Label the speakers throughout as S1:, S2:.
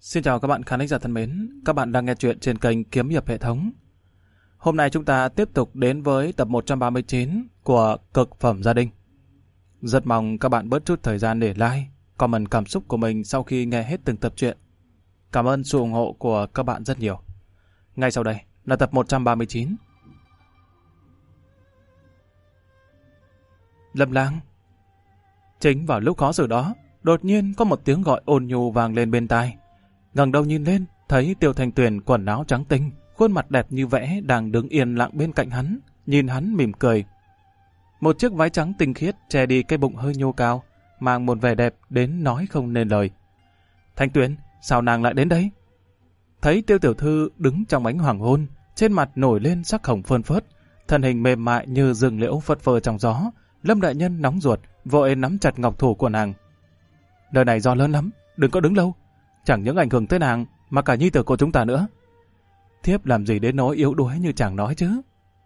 S1: Xin chào các bạn khán giả thân mến, các bạn đang nghe chuyện trên kênh Kiếm Hiệp Hệ Thống. Hôm nay chúng ta tiếp tục đến với tập 139 của Cực Phẩm Gia Đình. Rất mong các bạn bớt chút thời gian để like, comment cảm xúc của mình sau khi nghe hết từng tập truyện. Cảm ơn sự ủng hộ của các bạn rất nhiều. Ngay sau đây là tập 139. Lâm Lang. Chính vào lúc khó xử đó, đột nhiên có một tiếng gọi ôn nhu vang lên bên tai. Ngẩng đầu nhìn lên, thấy Tiêu Thanh Tuyền quần áo trắng tinh, khuôn mặt đẹp như vẽ đang đứng yên lặng bên cạnh hắn, nhìn hắn mỉm cười. Một chiếc váy trắng tinh khiết che đi cái bụng hơi nhô cao, mang một vẻ đẹp đến nói không nên lời. Thanh Tuyền, sao nàng lại đến đây? Thấy Tiêu tiểu thư đứng trong ánh hoàng hôn, trên mặt nổi lên sắc hồng phơn phớt, thân hình mềm mại như rừng liễu phất phơ trong gió, Lâm đại nhân nóng ruột, vội nắm chặt ngọc thủ của nàng. Đời này gió lớn lắm, đừng có đứng lâu. Chẳng những ảnh hưởng tới nàng, mà cả nhi tử của chúng ta nữa. Thiếp làm gì đến nỗi yếu đuối như chàng nói chứ?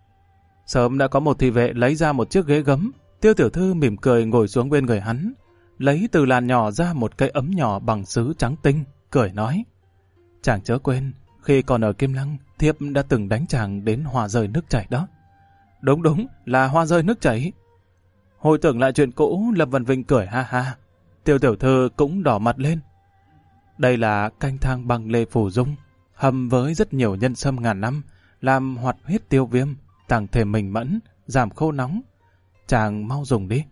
S1: Sớm đã có một thị vệ lấy ra một chiếc ghế gấm, Tiêu tiểu thư mỉm cười ngồi xuống bên người hắn, lấy từ làn nhỏ ra một cây ấm nhỏ bằng sứ trắng tinh, cười nói. Chàng chớ quên, khi còn ở Kim Lăng, thiếp đã từng đánh chàng đến hoa rơi nước chảy đó. Đúng, là hoa rơi nước chảy. Hồi tưởng lại chuyện cũ, Lâm Văn Vinh cười ha ha. Tiêu tiểu thư cũng đỏ mặt lên. Đây là canh thang bằng lê phủ dung, hầm với rất nhiều nhân sâm ngàn năm, làm hoạt huyết tiêu viêm, tăng thêm mình mẫn, giảm khô nóng. Chàng mau dùng đi.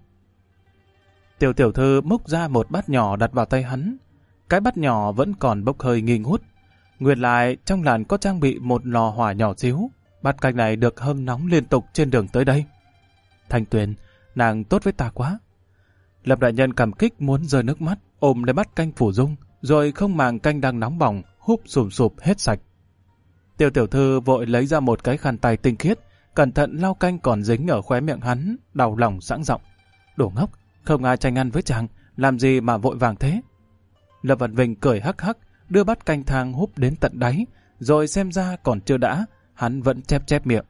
S1: Tiêu tiểu thư múc ra một bát nhỏ đặt vào tay hắn. Cái bát nhỏ vẫn còn bốc hơi nghi ngút. Nguyên lại trong làn có trang bị một lò hỏa nhỏ xíu. Bát canh này được hâm nóng liên tục trên đường tới đây. Thanh Tuyền, nàng tốt với ta quá. Lâm đại nhân cảm kích muốn rơi nước mắt, ôm lấy bát canh phủ dung, rồi không màng canh đang nóng bỏng, húp sùm sụp hết sạch. Tiêu tiểu thư vội lấy ra một cái khăn tay tinh khiết, cẩn thận lau canh còn dính ở khóe miệng hắn, đau lòng sẵn giọng. Đồ ngốc, không ai tranh ăn với chàng, làm gì mà vội vàng thế? Lâm Văn Vinh cười hắc hắc, đưa bát canh thang húp đến tận đáy, rồi xem ra còn chưa đã, hắn vẫn chép miệng.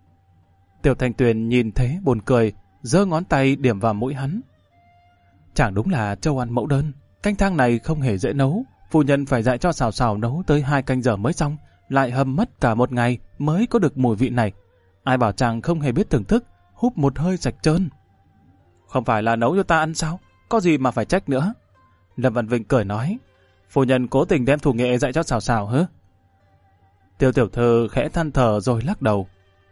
S1: Tiêu Thanh Tuyền nhìn thế buồn cười, giơ ngón tay điểm vào mũi hắn. Chàng đúng là châu ăn mẫu đơn. Canh thang này không hề dễ nấu, phu nhân phải dạy cho Sào Sào nấu tới 2 canh giờ mới xong, lại hầm mất cả một ngày mới có được mùi vị này. Ai bảo chàng không hề biết thưởng thức, húp một hơi sạch trơn. Không phải là nấu cho ta ăn sao? Có gì mà phải trách nữa? Lâm Văn Vinh cười nói, phu nhân cố tình đem thủ nghệ dạy cho Sào Sào hứ? Tiêu tiểu thư khẽ than thở rồi lắc đầu.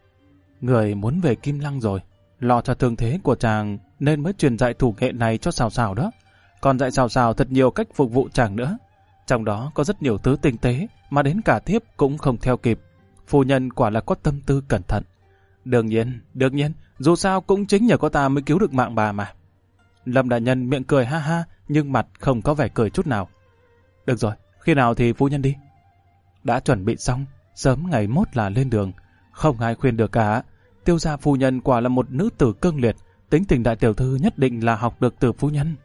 S1: Người muốn về Kim Lăng rồi, lo cho thương thế của chàng nên mới truyền dạy thủ nghệ này cho Sào Sào đó. Còn dạy Sào Sào thật nhiều cách phục vụ chàng nữa. Trong đó có rất nhiều thứ tinh tế mà đến cả thiếp cũng không theo kịp. Phu nhân quả là có tâm tư cẩn thận. Đương nhiên, dù sao cũng chính nhờ có ta mới cứu được mạng bà mà. Lâm đại nhân miệng cười ha ha, nhưng mặt không có vẻ cười chút nào. Được rồi, khi nào thì phu nhân đi? Đã chuẩn bị xong, sớm ngày mốt là lên đường. Không ai khuyên được cả. Tiêu gia phu nhân quả là một nữ tử cương liệt, tính tình đại tiểu thư nhất định là học được từ phu nhân.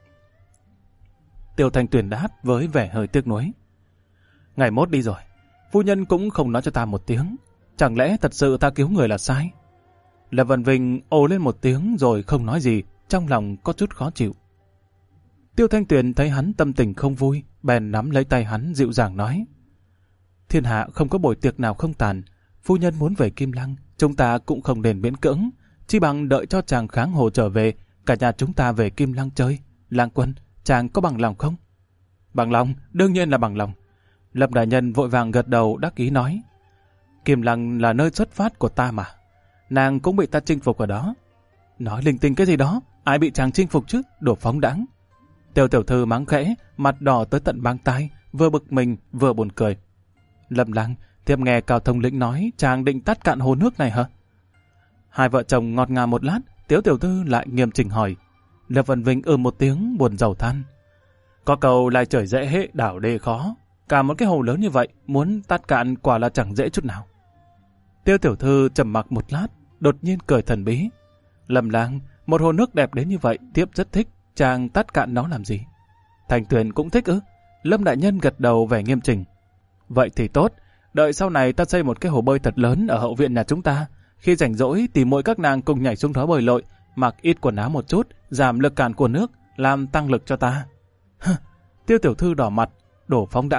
S1: Tiêu Thanh Tuyền đáp với vẻ hơi tiếc nuối. Ngày mốt đi rồi, phu nhân cũng không nói cho ta một tiếng. Chẳng lẽ thật sự ta cứu người là sai? Lâm Văn Vinh ồ lên một tiếng rồi không nói gì, trong lòng có chút khó chịu. Tiêu Thanh Tuyền thấy hắn tâm tình không vui, bèn nắm lấy tay hắn dịu dàng nói. Thiên hạ không có buổi tiệc nào không tàn, phu nhân muốn về Kim Lăng, chúng ta cũng không nên miễn cưỡng, chỉ bằng đợi cho chàng Kháng Hồ trở về, cả nhà chúng ta về Kim Lăng chơi. Lang Quân, chàng có bằng lòng không? Bằng lòng, đương nhiên là bằng lòng. Lâm đại nhân vội vàng gật đầu đắc ý nói. Kim Lăng là nơi xuất phát của ta mà. Nàng cũng bị ta chinh phục ở đó. Nói linh tinh cái gì đó, ai bị chàng chinh phục chứ, đồ phóng đãng. Tiêu tiểu thư mắng khẽ, mặt đỏ tới tận bang tai, vừa bực mình vừa buồn cười. Lâm Lang, thiếp nghe Cao Thông Lĩnh nói chàng định tát cạn hồ nước này hả? Hai vợ chồng ngọt ngào một lát, Tiếu tiểu thư lại nghiêm chỉnh hỏi. Lâm Văn Vinh một tiếng buồn rầu than. Có câu lai trời dễ hệ đảo đê khó. Cả một cái hồ lớn như vậy, muốn tát cạn quả là chẳng dễ chút nào. Tiêu tiểu thư trầm mặc một lát, đột nhiên cười thần bí. Lâm Lang, một hồ nước đẹp đến như vậy, thiếp rất thích, chàng tát cạn nó làm gì? Thanh Tuyền cũng thích ư? Lâm đại nhân gật đầu vẻ nghiêm chỉnh. Vậy thì tốt, đợi sau này ta xây một cái hồ bơi thật lớn ở hậu viện nhà chúng ta. Khi rảnh rỗi thì mỗi các nàng cùng nhảy xuống đó bơi lội, mặc ít quần áo một chút, giảm lực cản của nước, làm tăng lực cho ta. Tiêu tiểu thư đỏ mặt, đồ phóng đãng này,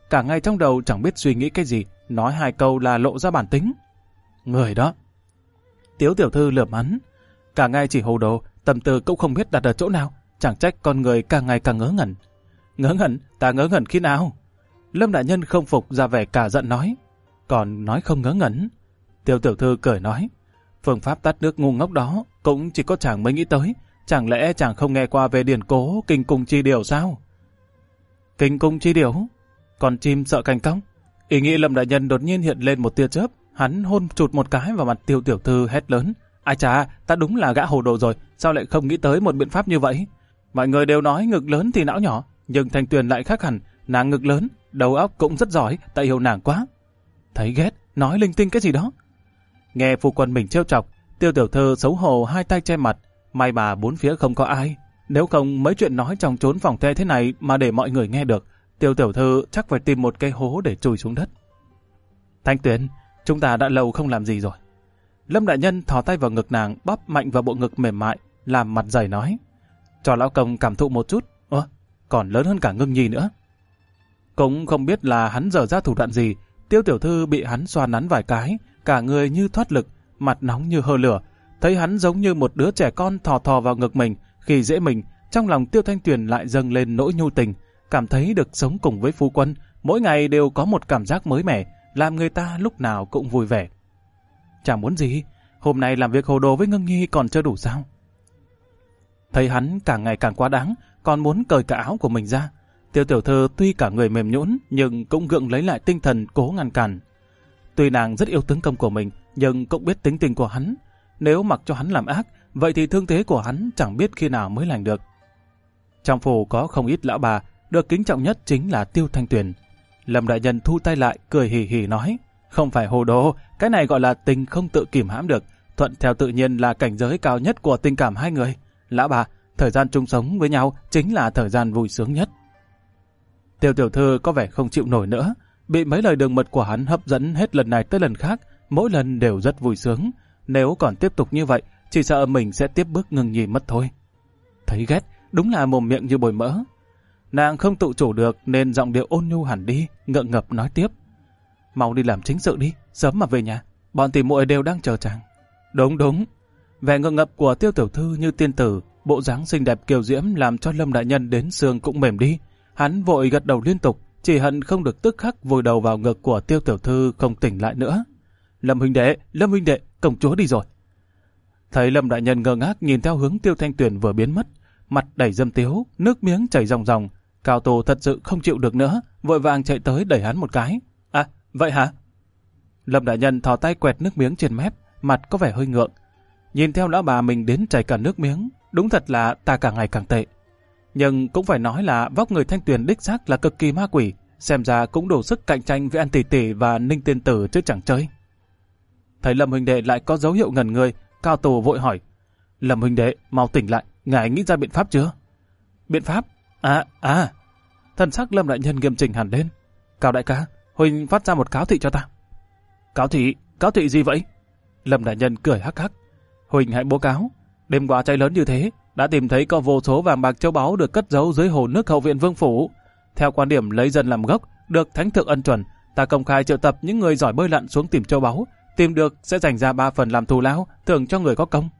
S1: cả ngày trong đầu chẳng biết suy nghĩ cái gì, nói 2 câu là lộ ra bản tính. Người đó. Tiếu tiểu thư lườm hắn. Cả ngày chỉ hồ đồ, tâm tư cũng không biết đặt ở chỗ nào, chẳng trách con người càng ngày càng ngớ ngẩn. Ngớ ngẩn? Ta ngớ ngẩn khi nào? Lâm đại nhân không phục, ra vẻ cả giận nói. Còn nói không ngớ ngẩn. Tiêu tiểu thư cười nói. Phương pháp tắt nước ngu ngốc đó cũng chỉ có chàng mới nghĩ tới. Chẳng lẽ chàng không nghe qua về điển cố kinh cung chi điều sao? Kinh cung chi điều? Còn chim sợ cành cong? Ý nghĩ Lâm đại nhân đột nhiên hiện lên một tia chớp. Hắn hôn chụt một cái vào mặt Tiêu tiểu thư, hét lớn. Ai chà, ta đúng là gã hồ đồ rồi, sao lại không nghĩ tới một biện pháp như vậy? Mọi người đều nói ngực lớn thì não nhỏ, nhưng Thanh Tuyền lại khác hẳn, nàng ngực lớn, đầu óc cũng rất giỏi, ta yêu nàng quá. Thấy ghét, nói linh tinh cái gì đó. Nghe phu quân mình trêu chọc, Tiêu tiểu thư xấu hổ 2 tay che mặt, may mà 4 phía không có ai, nếu không mấy chuyện nói trong trốn phòng the thế này mà để mọi người nghe được, Tiêu tiểu thư chắc phải tìm một cái hố để chui xuống đất. Thanh Tuyền, chúng ta đã lâu không làm gì rồi. Lâm đại nhân thò tay vào ngực nàng, bóp mạnh vào bộ ngực mềm mại, làm mặt dày nói. Cho lão công cảm thụ một chút. Còn lớn hơn cả Ngưng Nhi nữa. Cũng không biết là hắn dở ra thủ đoạn gì, Tiêu tiểu thư bị hắn xoa nắn vài cái, cả người như thoát lực, mặt nóng như hơ lửa. Thấy hắn giống như một đứa trẻ con thò thò vào ngực mình, khi dễ mình, trong lòng Tiêu Thanh Tuyền lại dâng lên nỗi nhu tình, cảm thấy được sống cùng với phu quân, mỗi ngày đều có một cảm giác mới mẻ, làm người ta lúc nào cũng vui vẻ. Chẳng muốn gì, hôm nay làm việc hồ đồ với Ngưng Nhi còn chưa đủ sao? Thấy hắn càng ngày càng quá đáng, còn muốn cởi cả áo của mình ra. Tiêu tiểu thư tuy cả người mềm nhũn nhưng cũng gượng lấy lại tinh thần cố ngăn cản. Tuy nàng rất yêu tướng công của mình, nhưng cũng biết tính tình của hắn. Nếu mặc cho hắn làm ác, vậy thì thương thế của hắn chẳng biết khi nào mới lành được. Trong phủ có không ít lão bà, được kính trọng nhất chính là Tiêu Thanh Tuyền. Lâm đại nhân thu tay lại, cười hì hì nói. Không phải hồ đồ, cái này gọi là tình không tự kìm hãm được. Thuận theo tự nhiên là cảnh giới cao nhất của tình cảm hai người. Lão bà, thời gian chung sống với nhau chính là thời gian vui sướng nhất. Tiêu tiểu thư có vẻ không chịu nổi nữa, bị mấy lời đường mật của hắn hấp dẫn hết lần này tới lần khác, mỗi lần đều rất vui sướng. Nếu còn tiếp tục như vậy, chỉ sợ mình sẽ tiếp bước Ngưng Nhi mất thôi. Thấy ghét, đúng là mồm miệng như bồi mỡ. Nàng không tự chủ được nên giọng điệu ôn nhu hẳn đi, ngượng ngập nói tiếp. Mau đi làm chính sự đi, sớm mà về nhà, bọn tỉ muội đều đang chờ chàng. Đúng. Vẻ ngượng ngập của Tiêu tiểu thư như tiên tử, bộ dáng xinh đẹp kiều diễm làm cho Lâm đại nhân đến xương cũng mềm đi. Hắn vội gật đầu liên tục, chỉ hận không được tức khắc vùi đầu vào ngực của Tiêu tiểu thư không tỉnh lại nữa. Lâm huynh đệ, công chúa đi rồi. Thấy Lâm đại nhân ngơ ngác nhìn theo hướng Tiêu Thanh Tuyền vừa biến mất, mặt đầy dâm tiếu, nước miếng chảy ròng ròng. Cao Tô thật sự không chịu được nữa, vội vàng chạy tới đẩy hắn một cái. À, vậy hả? Lâm đại nhân thò tay quẹt nước miếng trên mép, mặt có vẻ hơi ngượng. Nhìn theo lão bà mình đến chảy cả nước miếng, đúng thật là ta càng ngày càng tệ. Nhưng cũng phải nói là vóc người Thanh Tuyền đích xác là cực kỳ ma quỷ, xem ra cũng đủ sức cạnh tranh với An Tỷ Tỷ và Ninh Tiên Tử chứ chẳng chơi. Thấy Lâm huynh đệ lại có dấu hiệu ngẩn người, Cao Tô vội hỏi. Lâm huynh đệ, mau tỉnh lại, ngài nghĩ ra biện pháp chưa? Biện pháp? Thần sắc Lâm đại nhân nghiêm chỉnh hẳn lên. Cao đại ca, huynh phát ra một cáo thị cho ta. Cáo thị gì vậy? Lâm đại nhân cười hắc hắc. Huynh hãy bố cáo, đêm qua cháy lớn như thế, đã tìm thấy có vô số vàng bạc châu báu được cất giấu dưới hồ nước hậu viện vương phủ. Theo quan điểm lấy dân làm gốc, được thánh thượng ân chuẩn, ta công khai triệu tập những người giỏi bơi lặn xuống tìm châu báu, tìm được sẽ dành ra 3 phần làm thù lao, thưởng cho người có công.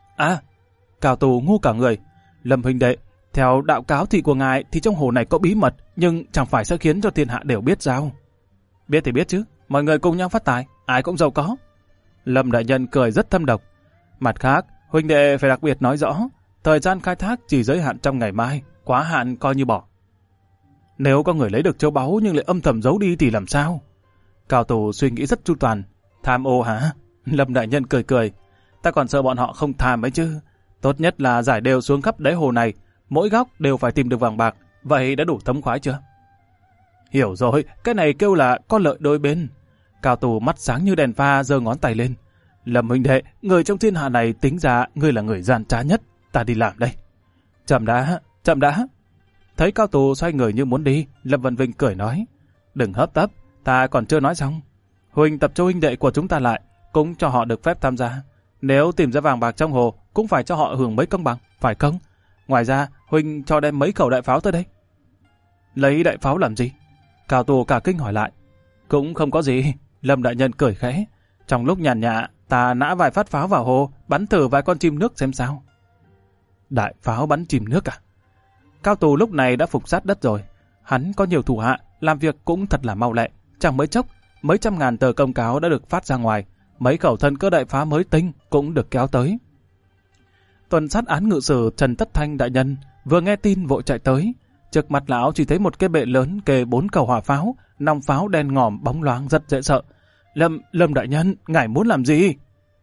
S1: Cao Tù ngu cả người. Lâm huynh đệ, theo đạo cáo thị của ngài thì trong hồ này có bí mật, nhưng chẳng phải sẽ khiến cho thiên hạ đều biết sao? Biết thì biết chứ, mọi người cùng nhau phát tài, ai cũng giàu có. Lâm đại nhân cười rất thâm độc. Mặt khác, huynh đệ phải đặc biệt nói rõ, thời gian khai thác chỉ giới hạn trong ngày mai, quá hạn coi như bỏ. Nếu có người lấy được châu báu nhưng lại âm thầm giấu đi thì làm sao? Cao Tù suy nghĩ rất chu toàn. Tham ô hả? Lâm đại nhân cười. Ta còn sợ bọn họ không tham ấy chứ. Tốt nhất là giải đều xuống khắp đáy hồ này, mỗi góc đều phải tìm được vàng bạc. Vậy đã đủ thống khoái chưa? Hiểu rồi, cái này kêu là có lợi đôi bên. Cao Tù mắt sáng như đèn pha giơ ngón tay lên. Lâm huynh đệ, người trong thiên hạ này tính ra ngươi là người gian trá nhất. Ta đi làm đây. Chậm đã. Thấy Cao Tù xoay người như muốn đi, Lâm Vân Vinh cười nói. Đừng hấp tấp, ta còn chưa nói xong. Huynh tập cho huynh đệ của chúng ta lại, cũng cho họ được phép tham gia. Nếu tìm ra vàng bạc trong hồ, cũng phải cho họ hưởng mấy công bằng, phải không? Ngoài ra, huynh cho đem mấy khẩu đại pháo tới đây. Lấy đại pháo làm gì? Cao tù cả kinh hỏi lại. Cũng không có gì. Lâm đại nhân cười khẽ. Trong lúc nhàn nhã, ta nã vài phát pháo vào hồ, bắn thử vài con chim nước xem sao. Đại pháo bắn chim nước à? Cao tù lúc này đã phục sát đất rồi. Hắn có nhiều thủ hạ, làm việc cũng thật là mau lẹ. Chẳng mấy chốc, mấy trăm ngàn tờ công cáo đã được phát ra ngoài. Mấy khẩu thân cơ đại phá mới tinh cũng được kéo tới. Tuần sát án ngự sử Trần Tất Thanh đại nhân vừa nghe tin vội chạy tới. Trước mặt lão chỉ thấy một cái bệ lớn kề 4 cầu hỏa pháo, nòng pháo đen ngòm bóng loáng rất dễ sợ. Lâm đại nhân, ngài muốn làm gì?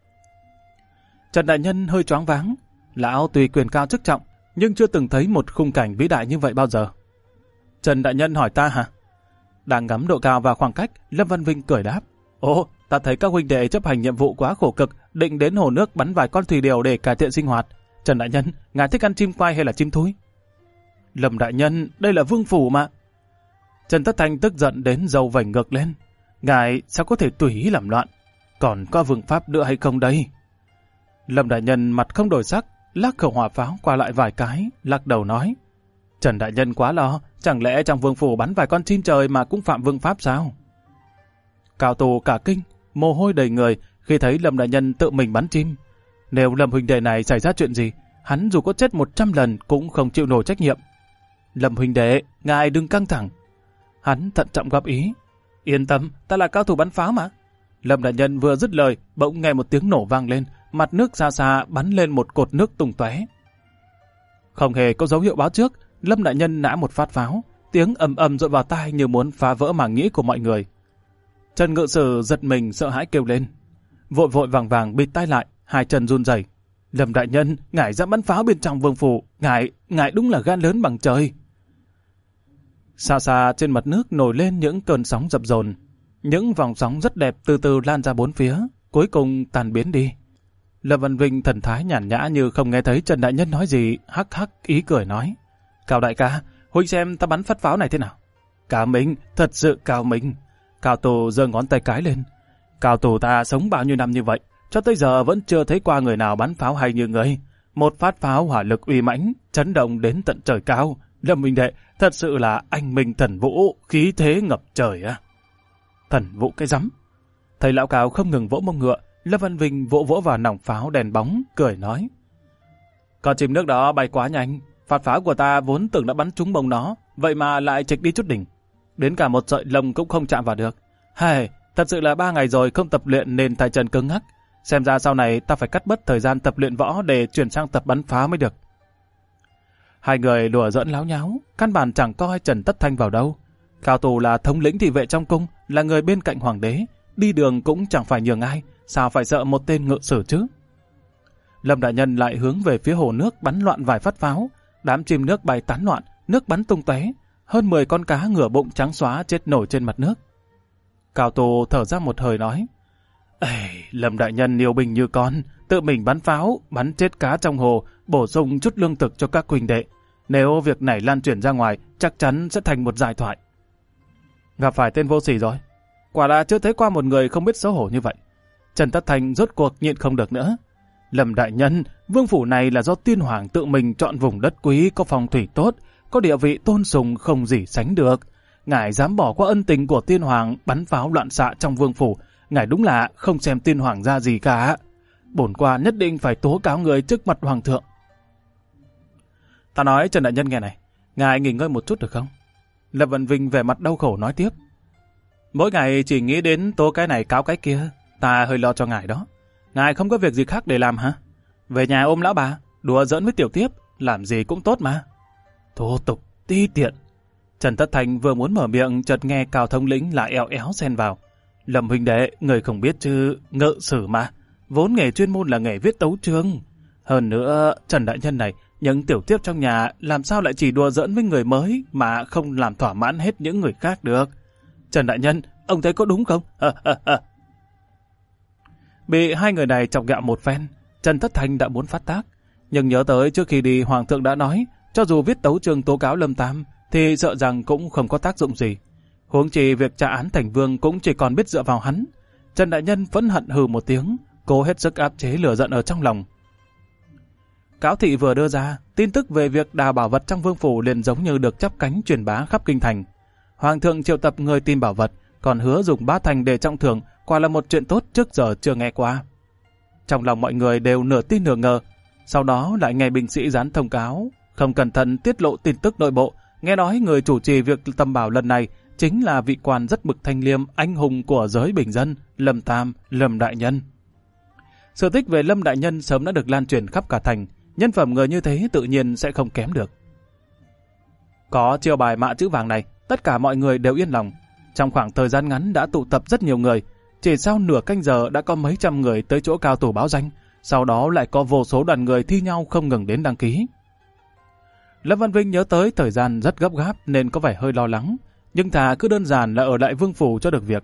S1: Trần đại nhân hơi choáng váng. Lão tuy quyền cao chức trọng, nhưng chưa từng thấy một khung cảnh vĩ đại như vậy bao giờ. Trần đại nhân hỏi ta hả? Đang ngắm độ cao và khoảng cách, Lâm Văn Vinh cười đáp. Ồ, ta thấy các huynh đệ chấp hành nhiệm vụ quá khổ cực, định đến hồ nước bắn vài con thủy điều để cải thiện sinh hoạt. Trần đại nhân, ngài thích ăn chim quay hay là chim thúi? Lâm đại nhân, đây là vương phủ mà. Trần Tất Thanh tức giận đến râu vành ngược lên. Ngài sao có thể tùy ý làm loạn? Còn có vương pháp nữa hay không đây? Lâm đại nhân mặt không đổi sắc, lắc khẩu hỏa pháo qua lại vài cái, lắc đầu nói. Trần đại nhân quá lo, chẳng lẽ trong vương phủ bắn vài con chim trời mà cũng phạm vương pháp sao? Cao tù cả kinh, mồ hôi đầy người khi thấy Lâm đại nhân tự mình bắn chim. Nếu Lâm huynh đệ này xảy ra chuyện gì, hắn dù có chết 100 lần cũng không chịu nổi trách nhiệm. Lâm huynh đệ, ngài đừng căng thẳng. Hắn thận trọng góp ý. Yên tâm, ta là cao thủ bắn pháo mà. Lâm đại nhân vừa dứt lời, bỗng nghe một tiếng nổ vang lên, mặt nước xa xa bắn lên một cột nước tung tóe. Không hề có dấu hiệu báo trước, Lâm đại nhân nã một phát pháo, tiếng ầm ầm dội vào tai như muốn phá vỡ màng nghĩ của mọi người. Trần ngự sử giật mình sợ hãi kêu lên, vội vội vàng vàng bịt tai lại, hai chân run rẩy. Lâm đại nhân, ngài dám bắn pháo bên trong vương phủ, ngài đúng là gan lớn bằng trời. Xa xa trên mặt nước nổi lên những cơn sóng dập dồn, những vòng sóng rất đẹp từ từ lan ra bốn phía, cuối cùng tan biến đi. Lâm Văn Vinh thần thái nhàn nhã như không nghe thấy Trần đại nhân nói gì, hắc hắc ý cười nói. Cao đại ca, huynh xem ta bắn phát pháo này thế nào? Cao Minh, thật sự Cao Minh. Cao tù giơ ngón tay cái lên. Cao tù ta sống bao nhiêu năm như vậy, cho tới giờ vẫn chưa thấy qua người nào bắn pháo hay như người. Một phát pháo hỏa lực uy mãnh, chấn động đến tận trời cao. Lâm huynh đệ, thật sự là anh minh thần vũ, khí thế ngập trời á. Thần vũ cái rắm. Thầy lão Cao không ngừng vỗ mông ngựa, Lâm Văn Vinh vỗ vỗ vào nòng pháo đèn bóng, cười nói. Con chim nước đó bay quá nhanh, phát pháo của ta vốn tưởng đã bắn trúng bông nó, vậy mà lại trịch đi chút đỉnh. Đến cả một sợi lông cũng không chạm vào được. Hay, thật sự là 3 ngày rồi không tập luyện nên tay chân cứng ngắc. Xem ra sau này ta phải cắt bớt thời gian tập luyện võ để chuyển sang tập bắn pháo mới được. Hai người đùa giỡn láo nháo, căn bản chẳng coi Trần Tất Thanh vào đâu. Cao tù là thống lĩnh thị vệ trong cung, là người bên cạnh hoàng đế, đi đường cũng chẳng phải nhường ai, sao phải sợ một tên ngự sử chứ? Lâm đại nhân lại hướng về phía hồ nước bắn loạn vài phát pháo, đám chim nước bay tán loạn, nước bắn tung tóe, hơn 10 con cá ngửa bụng trắng xóa chết nổi trên mặt nước. Cao tù thở ra một hơi nói, Lâm đại nhân yêu bình như con, tự mình bắn pháo, bắn chết cá trong hồ, bổ sung chút lương thực cho các huynh đệ. Nếu việc này lan truyền ra ngoài, chắc chắn sẽ thành một giải thoại. Gặp phải tên vô sỉ rồi. Quả là chưa thấy qua một người không biết xấu hổ như vậy. Trần Tất Thanh rốt cuộc nhịn không được nữa. Lâm đại nhân, vương phủ này là do tiên hoàng tự mình chọn vùng đất quý, có phong thủy tốt, có địa vị tôn sùng không gì sánh được. Ngài dám bỏ qua ân tình của tiên hoàng bắn pháo loạn xạ trong vương phủ, ngài đúng là không xem tiên hoàng ra gì cả. Bổn quan nhất định phải tố cáo người trước mặt hoàng thượng. Ta nói Trần đại nhân nghe này, ngài nghỉ ngơi một chút được không? Lâm Văn Vinh vẻ mặt đau khổ nói tiếp. Mỗi ngày chỉ nghĩ đến tố cái này cáo cái kia, ta hơi lo cho ngài đó. Ngài không có việc gì khác để làm hả? Về nhà ôm lão bà, đùa giỡn với tiểu tiếp, làm gì cũng tốt mà. Thô tục, ti tiện. Trần Tất Thanh vừa muốn mở miệng, chợt nghe Cao thống lĩnh lại eo éo xen vào. Lâm huynh đệ, người không biết chứ, ngự sử mà, vốn nghề chuyên môn là nghề viết tấu chương. Hơn nữa, Trần đại nhân này, những tiểu tiếp trong nhà làm sao lại chỉ đùa giỡn với người mới mà không làm thỏa mãn hết những người khác được. Trần đại nhân, ông thấy có đúng không? Bị hai người này chọc ghẹo một phen, Trần Tất Thanh đã muốn phát tác, nhưng nhớ tới trước khi đi hoàng thượng đã nói, cho dù viết tấu chương tố cáo Lâm Tam thì sợ rằng cũng không có tác dụng gì. Huống chi việc trả án thành vương cũng chỉ còn biết dựa vào hắn. Trần đại nhân phẫn hận hừ một tiếng, cố hết sức áp chế lửa giận ở trong lòng. Cáo thị vừa đưa ra, tin tức về việc đào bảo vật trong vương phủ liền giống như được chắp cánh truyền bá khắp kinh thành. Hoàng thượng triệu tập người tìm bảo vật, còn hứa dùng 3 thành để trọng thưởng, quả là một chuyện tốt trước giờ chưa nghe qua. Trong lòng mọi người đều nửa tin nửa ngờ, sau đó lại nghe binh sĩ dán thông cáo, không cẩn thận tiết lộ tin tức nội bộ, nghe nói người chủ trì việc tầm bảo lần này chính là vị quan rất bực thanh liêm, anh hùng của giới bình dân, Lâm Tam, Lâm Đại Nhân. Sự tích về Lâm Đại Nhân sớm đã được lan truyền khắp cả thành, nhân phẩm người như thế tự nhiên sẽ không kém được. Có chiêu bài mạ chữ vàng này, tất cả mọi người đều yên lòng. Trong khoảng thời gian ngắn đã tụ tập rất nhiều người, chỉ sau nửa canh giờ đã có mấy trăm người tới chỗ cao thủ báo danh, sau đó lại có vô số đoàn người thi nhau không ngừng đến đăng ký. Lâm Văn Vinh nhớ tới thời gian rất gấp gáp nên có vẻ hơi lo lắng, nhưng thà cứ đơn giản là ở Đại Vương Phủ cho được việc.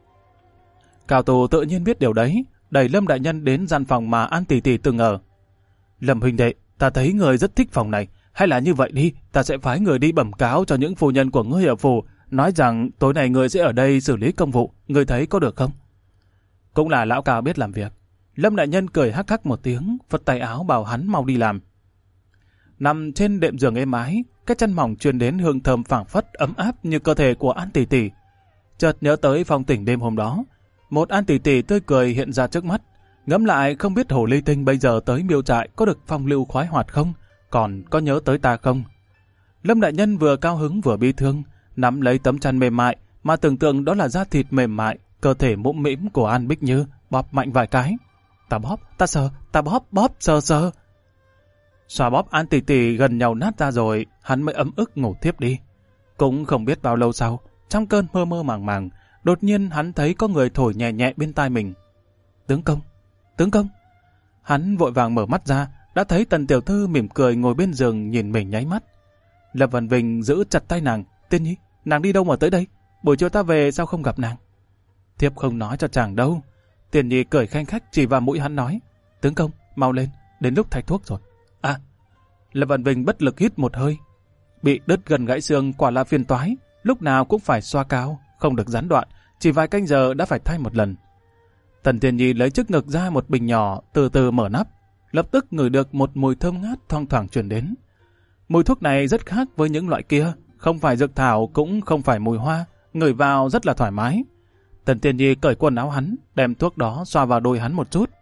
S1: Cao thủ tự nhiên biết điều đấy, đẩy Lâm Đại Nhân đến gian phòng mà An Tỷ Tỷ từng ở. Lâm huynh đệ, ta thấy người rất thích phòng này, hay là như vậy đi, ta sẽ phái người đi bẩm cáo cho những phu nhân của ngươi ở phủ, nói rằng tối nay người sẽ ở đây xử lý công vụ, ngươi thấy có được không? Cũng là lão Cao biết làm việc. Lâm Đại Nhân cười hắc hắc một tiếng, phất tay áo bảo hắn mau đi làm. Nằm trên đệm giường êm ái, cái chân mỏng truyền đến hương thơm phảng phất ấm áp như cơ thể của An Tỷ Tỷ. Chợt nhớ tới phong tỉnh đêm hôm đó, một An Tỷ Tỷ tươi cười hiện ra trước mắt. Ngẫm lại không biết Hồ Ly Tinh bây giờ tới miêu trại có được phong lưu khoái hoạt không, còn có nhớ tới ta không? Lâm Đại Nhân vừa cao hứng vừa bi thương, nắm lấy tấm chăn mềm mại mà tưởng tượng đó là da thịt mềm mại, cơ thể mũm mĩm của An Bích Như, bóp mạnh vài cái. Ta bóp, ta sờ, ta bóp, sờ sờ. Xoa bóp An Tỷ Tỷ gần nhau nát ra rồi, hắn mới ấm ức ngủ tiếp đi. Cũng không biết bao lâu sau, trong cơn mơ mơ màng màng, đột nhiên hắn thấy có người thổi nhẹ nhẹ bên tai mình. Tướng công, tướng công. Hắn vội vàng mở mắt ra, đã thấy Tần tiểu thư mỉm cười ngồi bên giường nhìn mình nháy mắt. Lâm Văn Vinh giữ chặt tay nàng. Tiên nhi, nàng đi đâu mà tới đây? Buổi chiều ta về sao không gặp nàng? Thiếp không nói cho chàng đâu. Tiên nhi cười khanh khách chỉ vào mũi hắn nói. Tướng công, mau lên, đến lúc thay thuốc rồi. À, Lâm Văn Vinh bất lực hít một hơi. Bị đứt gần gãy xương quả là phiền toái, lúc nào cũng phải xoa cao, không được gián đoạn, chỉ vài canh giờ đã phải thay một lần. Tần Tiên Nhi lấy trước ngực ra một bình nhỏ, từ từ mở nắp, lập tức ngửi được một mùi thơm ngát thoang thoảng truyền đến. Mùi thuốc này rất khác với những loại kia, không phải dược thảo cũng không phải mùi hoa, ngửi vào rất là thoải mái. Tần Tiên Nhi cởi quần áo hắn, đem thuốc đó xoa vào đôi hắn một chút.